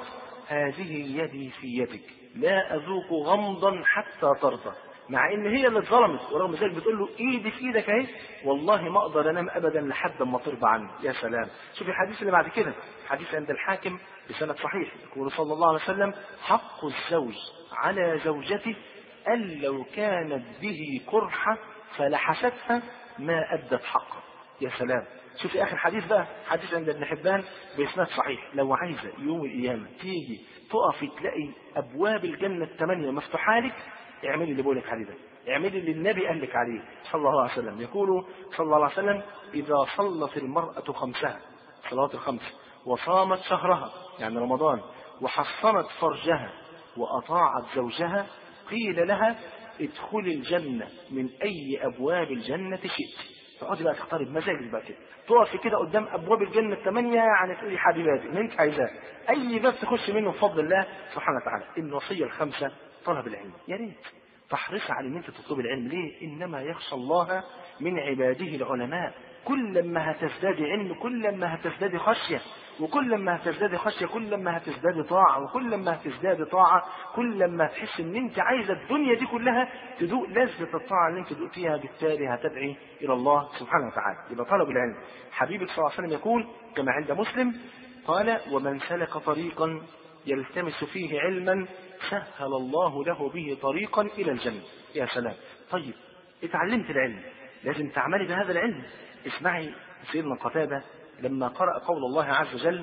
هذه يدي في يدك لا اذوق غمضا حتى ترضى، مع ان هي اللي اتظلمت ورغم ذلك بتقول له: ايدي في ايدك اهي، والله ما اقدر انام ابدا لحد ما ترضى عني. يا سلام. شوف الحديث اللي بعد كده، حديث عند الحاكم بسند صحيح، يقول صلى الله عليه وسلم: حق الزوج على زوجته ان لو كانت به قرحه فلحستها ما ادت حقه. يا سلام. شوف اخر حديث بقى، حديث عند ابن حبان باسناد صحيح: لو عايزه يوم القيامه تيجي تقفي تلاقي ابواب الجنه الثمانيه مفتوحه لك، اعملي اللي بقولك عليه ده، اعملي اللي النبي قال لك عليه صلى الله عليه وسلم. يقول صلى الله عليه وسلم: إذا صلت المرأة خمسها، صلوات الخمس، وصامت شهرها يعني رمضان، وحصنت فرجها، وأطاعت زوجها، قيل لها: ادخلي الجنة من أي أبواب الجنة شئت. تقعدي بقى تختاري بمزاجك بقى كده، تقفي كده قدام أبواب الجنة الثمانية، يعني تقولي حبيباتي اللي أنت عايزاه، أي باب تخش منه بفضل الله سبحانه وتعالى. الوصية الخمسة: طلب العلم. يا ريت تحرص على ان انت تطلب العلم. ليه؟ انما يخشى الله من عباده العلماء. كل ما هتزداد علم كل ما هتزداد خشيه، وكل ما هتزداد خشيه كل ما هتزداد طاعه، وكل ما هتزداد طاعه كل ما هتحس ان انت عايزه الدنيا دي كلها تذوق لذة الطاعه اللي انت ذقتيها، بالتالي هتدعي الى الله سبحانه وتعالى. يبقى طلب العلم. حبيبك صلى الله عليه وسلم يقول كما عند مسلم قال: ومن سلك طريقا يلتمس فيه علما سهل الله له به طريقا إلى الجنة. يا سلام. طيب اتعلمت العلم لازم تعملي بهذا العلم. اسمعي سيدنا قتادة لما قرأ قول الله عز وجل: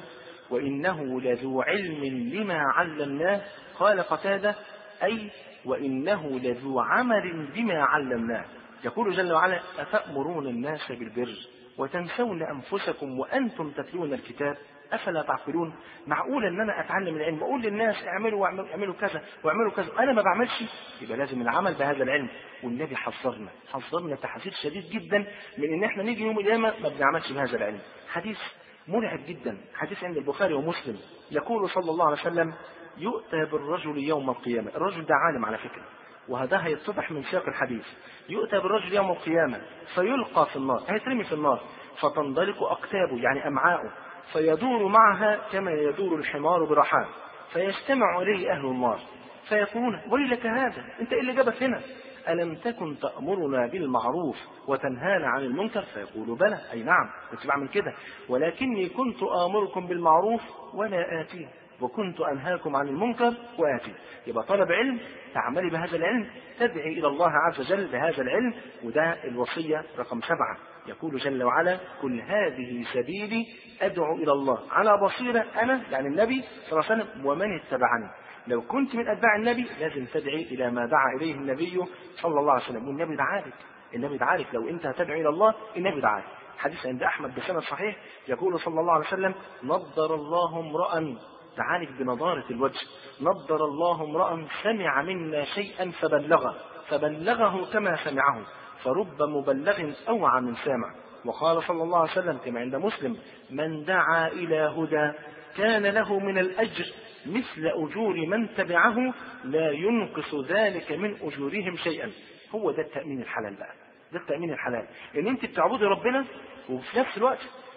وإنه لذو علم لما علمناه، قال قتادة: أي وإنه لذو عمل بما علمناه. يقول جل وعلا: أتأمرون الناس بالبر وتنسون أنفسكم وأنتم تتلون الكتاب أفلا تعقلون؟ معقول ان انا اتعلم العلم واقول للناس اعملوا واعملوا اعملوا كذا واعملوا كذا انا ما بعملش؟ يبقى لازم العمل بهذا العلم. والنبي حذرنا حذرنا تحذير شديد جدا من ان احنا نيجي يوم القيامه ما بنعملش بهذا العلم. حديث مرعب جدا، حديث عند البخاري ومسلم، يقول صلى الله عليه وسلم: يؤتى بالرجل يوم القيامه. الرجل ده عالم على فكره، وهذا هيتضح من سياق الحديث. يؤتى بالرجل يوم القيامه فيلقى في النار، هيترمي في النار، فتنضلق اقتابه يعني امعاؤه، فيدور معها كما يدور الحمار برحاه، فيجتمع إليه أهل النار فيقولون: ويلك هذا، أنت إيه اللي جابك هنا؟ ألم تكن تأمرنا بالمعروف وتنهانا عن المنكر؟ فيقول: بلى، أي نعم كنت بعمل كده، ولكني كنت آمركم بالمعروف ولا آتيه، وكنت أنهاكم عن المنكر وآتيه. يبقى طلب علم، تعملي بهذا العلم، تدعي إلى الله عز وجل بهذا العلم. وده الوصية رقم سبعة. يقول جل وعلا: قل هذه سبيلي أدعو إلى الله على بصيرة أنا يعني النبي صلى الله عليه وسلم ومن اتبعني. لو كنت من أتباع النبي لازم تدعي إلى ما دعا إليه النبي صلى الله عليه وسلم. والنبي دعالك، النبي دعالك لو أنت هتدعو إلى الله النبي دعالك. حديث عند أحمد بسند صحيح يقول صلى الله عليه وسلم: نضر الله امرأ، تعالج بنضارة الوجه، نضر الله امرأ سمع منا شيئا فبلغه فبلغه كما سمعه، فرب مبلغ أوعى من سامع. وقال صلى الله عليه وسلم كما عند مسلم: من دعا إلى هدى كان له من الأجر مثل أجور من تبعه لا ينقص ذلك من أجورهم شيئا. هو ده التأمين الحلال بقى، ده التأمين الحلال، ان انت بتعبدي ربنا وفي نفس الوقت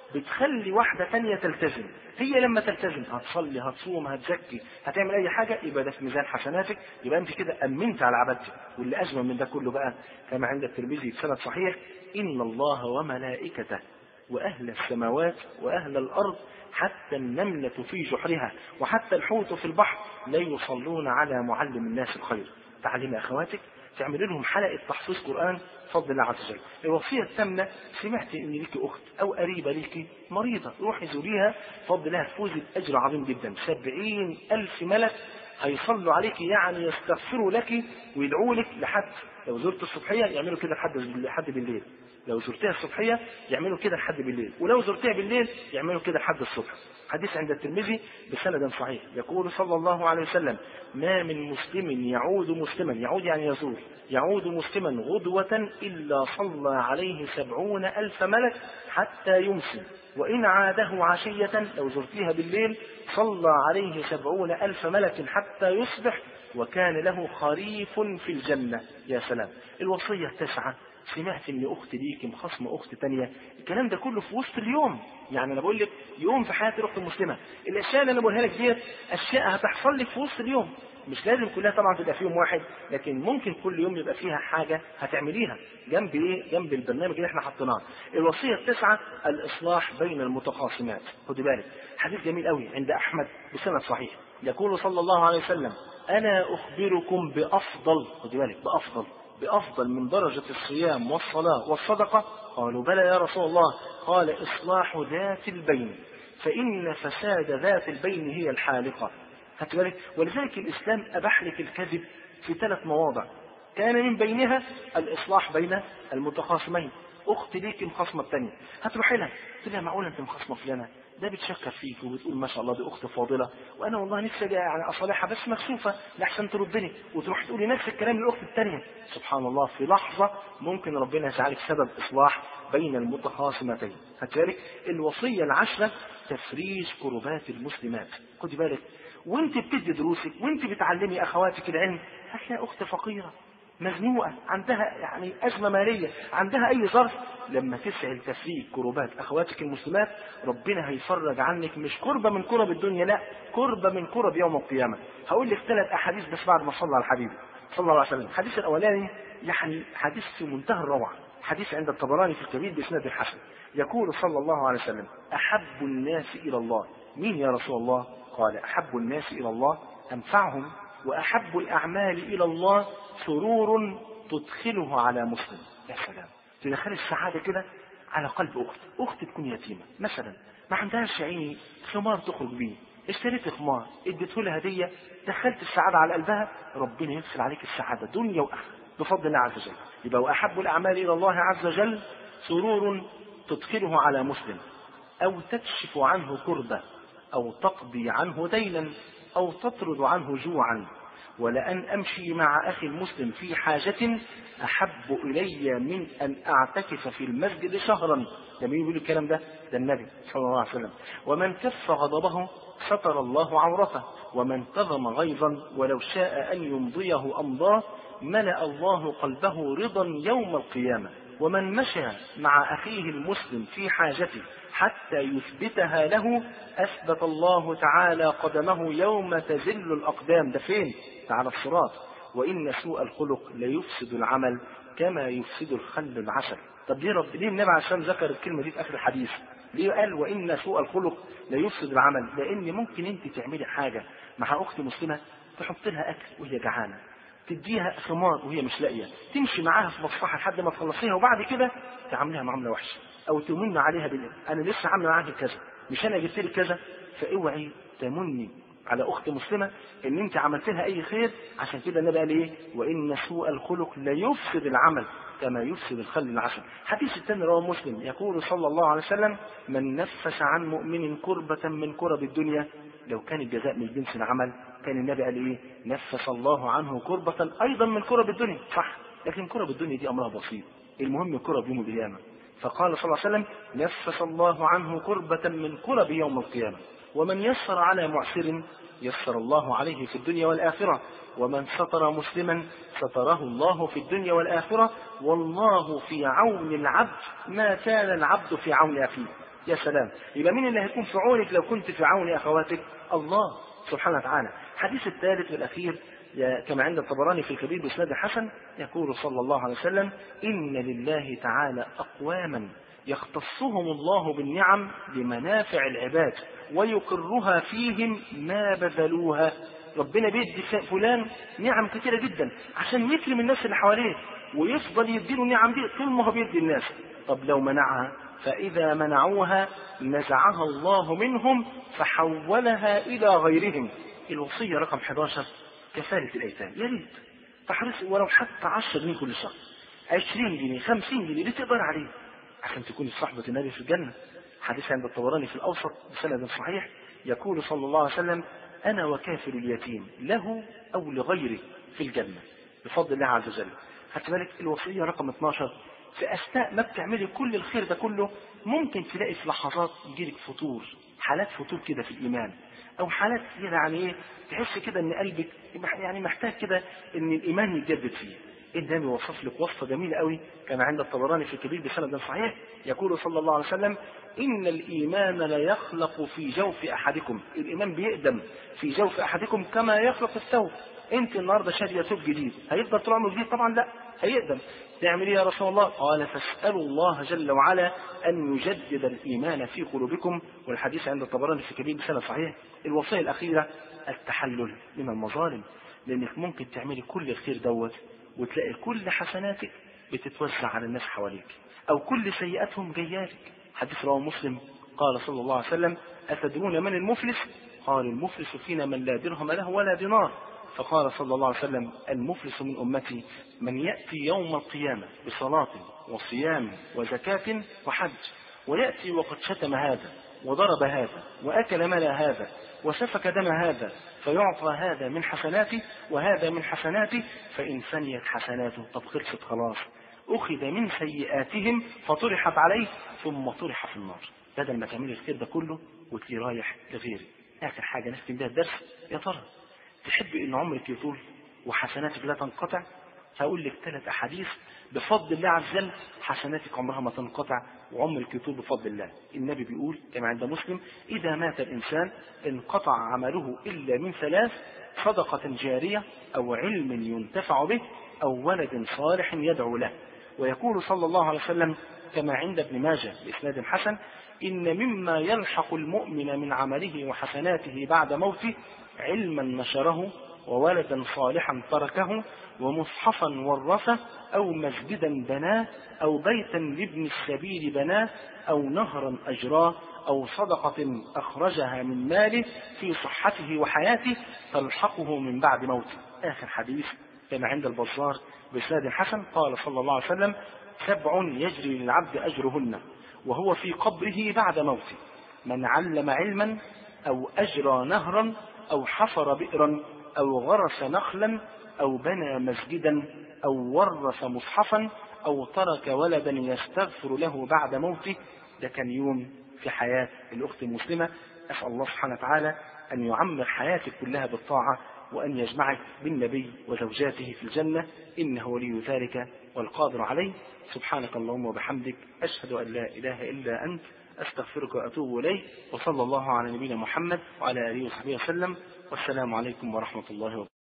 بتخلي واحدة تانية تلتزم. هي لما تلتزم هتصلي هتصوم هتزكي هتعمل اي حاجة، يبقى ده في ميزان حسناتك، يبقى انت كده امنت على عبادتك. واللي اجمل من ده كله بقى كما عند الترمذي في سند صحيح: ان الله وملائكته واهل السماوات واهل الارض حتى النملة في جحرها وحتى الحوت في البحر لا يصلون على معلم الناس الخير. تعلم اخواتك تعمل لهم حلقة تحفيظ قرآن بفضل الله عز وجل. الوصية الثامنة: سمعت ان ليك اخت او قريبة ليك مريضة، روحي زوريها بفضل الله تفوزي باجر عظيم جدا. سبعين الف ملك هيصلوا عليك، يعني يستغفروا لك ويدعوا لك لحد لو زرت الصبحية يعملوا كده لحد لحد بالليل، لو زرتها الصبحية يعملوا كده لحد بالليل، ولو زرتها بالليل يعملوا كده لحد الصبح. حديث عند الترمذي بسند صحيح يقول صلى الله عليه وسلم: ما من مسلم يعود مسلما، يعود يعني يزور، يعود مسلما غدوة إلا صلى عليه سبعون ألف ملك حتى يمسي، وإن عاده عشية لو زرتيها بالليل صلى عليه سبعون ألف ملك حتى يصبح وكان له خريف في الجنة. يا سلام. الوصية التاسعة: سمعت ان اخت ليك مخصمه اخت تانية. الكلام ده كله في وسط اليوم، يعني انا بقول لك يوم في حياه الاخت المسلمه. الاشياء اللي انا بقولها لك ديت اشياء هتحصل لك في وسط اليوم، مش لازم كلها طبعا تبقى في يوم واحد، لكن ممكن كل يوم يبقى فيها حاجه هتعمليها جنب ايه؟ جنب البرنامج اللي احنا حطيناه. الوصيه التاسعه: الاصلاح بين المتخاصمات. خدي بالك، حديث جميل قوي عند احمد بسند صحيح يقول صلى الله عليه وسلم: انا اخبركم بافضل، خدي بالك، بافضل بأفضل من درجة الصيام والصلاة والصدقة. قالوا: بلى يا رسول الله. قال: إصلاح ذات البين، فإن فساد ذات البين هي الحالقة. ولذلك الإسلام أباح لك الكذب في ثلاث مواضع كان من بينها الإصلاح بين المتخاصمين. أخت ليك مخاصمة الثانية، هتروحي لها تقول لها: معقولة أنت مخاصمة فلانة؟ ده بتشكر فيك وبتقول ما شاء الله دي أخت فاضلة، وأنا والله نفسي يعني أصالحها بس مكسوفة لحسن تردني، وتروح تقولي نفس الكلام للأخت الثانية. سبحان الله، في لحظة ممكن ربنا يجعلك سبب إصلاح بين المتخاصمتين. هكذلك الوصية العشرة: تفريج كربات المسلمات. خدي بالك، وانت بتدي دروسك وانت بتعلمي أخواتك العلم هتلاقي أخت فقيرة مزنوقة عندها يعني أزمة مالية، عندها أي ظرف، لما تسعى تفريج كربات أخواتك المسلمات ربنا هيفرج عنك مش كربة من كرب الدنيا، لا، كربة من كرب يوم القيامة. هقول لك ثلاث أحاديث بس بعد ما صلى على الحبيب صلى الله عليه وسلم. الحديث الأولاني يعني حديث في منتهى الروعة، حديث عند الطبراني في الكبير بإسناد الحسن. يقول صلى الله عليه وسلم: أحب الناس إلى الله. مين يا رسول الله؟ قال: أحب الناس إلى الله أنفعهم، وأحب الأعمال إلى الله سرور تدخله على مسلم. يا سلام، تدخل السعادة كده على قلب أخت أخت تكون يتيمة مثلا، ما عندهاش عيني خمار تخرج بيه، اشتريت خمار اديته لها هدية، دخلت السعادة على قلبها، ربنا يدخل عليك السعادة دنيا وآخرة بفضل الله عز وجل. يبقى وأحب الأعمال إلى الله عز وجل سرور تدخله على مسلم، أو تكشف عنه كربة، أو تقضي عنه دينا، أو تطرد عنه جوعا. ولأن أمشي مع أخي المسلم في حاجة أحب إلي من أن أعتكف في المسجد شهرا. ده مين يقول الكلام ده؟ ده النبي صلى الله عليه وسلم. ومن كف غضبه ستر الله عورته، ومن كظم غيظا ولو شاء أن يمضيه أمضاه ملأ الله قلبه رضا يوم القيامة. ومن مشى مع أخيه المسلم في حاجته حتى يثبتها له أثبت الله تعالى قدمه يوم تزل الأقدام. ده فين؟ على الصراط. وإن سوء الخلق ليفسد العمل كما يفسد الخل العسل. طب ليه رب ليه النبي عشان ذكر الكلمة دي في آخر الحديث؟ ليه قال وإن سوء الخلق ليفسد العمل؟ لأن ممكن أنت تعملي حاجة مع أخت مسلمة تحط لها أكل وهي جعانة، تديها خمار وهي مش لاقيه، تمشي معاها في مصلحه لحد ما تخلصيها، وبعد كده تعاملها معامله وحشه او تمن عليها بال انا لسه عامله معاك كذا، مش انا جبت لك كذا. فاوعي تمني على اخت مسلمه ان انت عملت لها اي خير. عشان كده النبي قال ايه؟ وان سوء الخلق لا يفسد العمل كما يفسد الخل العسل. حديث الثاني رواه مسلم يقول صلى الله عليه وسلم: من نفس عن مؤمن كربة من كرب الدنيا، لو كان الجزاء من جنس العمل كان النبي قال ايه؟ نفس الله عنه كربة ايضا من كرب الدنيا. صح، لكن كرب الدنيا دي امرها بسيط، المهم كرب يوم القيامة. فقال صلى الله عليه وسلم: نفس الله عنه كربة من كرب يوم القيامة. ومن يسر على معسر يسر الله عليه في الدنيا والآخرة، ومن ستر مسلما ستره الله في الدنيا والآخرة، والله في عون العبد ما كان العبد في عون أخيه. يا سلام. يبقى مين اللي هيكون في عونك لو كنت في عون أخواتك؟ الله سبحانه وتعالى. الحديث الثالث والأخير كما عند الطبراني في الكبير بإسناد حسن، يقول صلى الله عليه وسلم: إن لله تعالى أقواما يختصهم الله بالنعم لمنافع العباد ويقرها فيهم ما بذلوها. ربنا بيدي فلان نعم كثيرة جدا عشان يكرم الناس اللي حواليه، ويفضل يديله نعم دي طول ما هو بيدي الناس. طب لو منعها، فإذا منعوها نزعها الله منهم فحولها إلى غيرهم. الوصية رقم أحد عشر كفالة الأيتام. يا ريت تحرص ولو حتى عشرة جنيه كل شهر، عشرين جنيه، خمسين جنيه اللي تقدر عليه عشان تكون صحبة النبي في الجنة. حديث عند الطبراني في الأوسط بسند صحيح، يقول صلى الله عليه وسلم: أنا وكافل اليتيم له أو لغيره في الجنة بفضل الله عز وجل. خدت بالك؟ الوصية رقم اثناشر في أثناء ما بتعملي كل الخير ده كله ممكن تلاقي في لحظات يجيلك فتور، حالات فتور كده في الإيمان، أو حالات كده يعني إيه، تحس كده إن قلبك يعني محتاج كده إن الإيمان يتجدد فيه. النبي وصف لك وصفة جميلة قوي كما عند الطبراني في الكبير بسند صحيح، يقول صلى الله عليه وسلم: إن الإيمان لا يخلق في جوف أحدكم. الإيمان بيقدم في جوف أحدكم كما يخلق الثوب. أنت النهارده شارية ثوب جديد، هيفضل طول عمره جديد؟ طبعا لا، هيقدم. تعمل إيه يا رسول الله؟ قال: فاسألوا الله جل وعلا أن يجدد الإيمان في قلوبكم. والحديث عند الطبراني في الكبير بسند صحيح. الوصية الأخيرة التحلل من المظالم، لأنك ممكن تعملي كل الخير دوت وتلاقي كل حسناتك بتتوزع على الناس حواليك، أو كل سيئاتهم جيالك. حديث رواه مسلم، قال صلى الله عليه وسلم: أتدرون من المفلس؟ قال: المفلس فينا من لا درهم له ولا دينار. فقال صلى الله عليه وسلم: المفلس من أمتي من يأتي يوم القيامة بصلاة وصيام وزكاة وحج، ويأتي وقد شتم هذا وضرب هذا وأكل مال هذا وسفك دم هذا، فيعطى هذا من حسناته وهذا من حسناته، فإن فنيت حسناته طب خلصت خلاص، أخذ من سيئاتهم فطرحت عليه ثم طرح في النار. بدل ما تعمل الخير ده كله وتلي رايح لغيري. آخر حاجة نختم بها الدرس، يا ترى تحب إن عمرك يطول وحسناتك لا تنقطع؟ هقول لك ثلاث أحاديث بفضل الله عز وجل حسناتك عمرها ما تنقطع وعمرك يطول بفضل الله. النبي بيقول كما عند مسلم: إذا مات الإنسان انقطع عمله إلا من ثلاث: صدقة جارية، أو علم ينتفع به، أو ولد صالح يدعو له. ويقول صلى الله عليه وسلم كما عند ابن ماجه بإسناد حسن: إن مما يلحق المؤمن من عمله وحسناته بعد موته علما نشره، وولدا صالحا تركه، ومصحفا ورثه، أو مسجدا بناه، أو بيتا لابن السبيل بناه، أو نهرا أجراه، أو صدقة أخرجها من ماله في صحته وحياته تلحقه من بعد موته. آخر حديث كما عند البزار بإسناد حسن، قال صلى الله عليه وسلم: سبع يجري للعبد أجرهن وهو في قبره بعد موته: من علم علما، أو أجرى نهرا، أو حفر بئرا، أو غرس نخلا، أو بنى مسجدا، أو ورث مصحفا، أو ترك ولدا يستغفر له بعد موته. ده كان يوم في حياة الأخت المسلمة. أسأل الله سبحانه وتعالى أن يعمر حياتك كلها بالطاعة، وأن يجمعك بالنبي وزوجاته في الجنة، إنه ولي ذلك والقادر عليه. سبحانك اللهم وبحمدك، أشهد أن لا إله إلا أنت، أستغفرك وأتوب إليه. وصلى الله على نبينا محمد وعلى آله وصحبه وسلم، والسلام عليكم ورحمة الله وبركاته.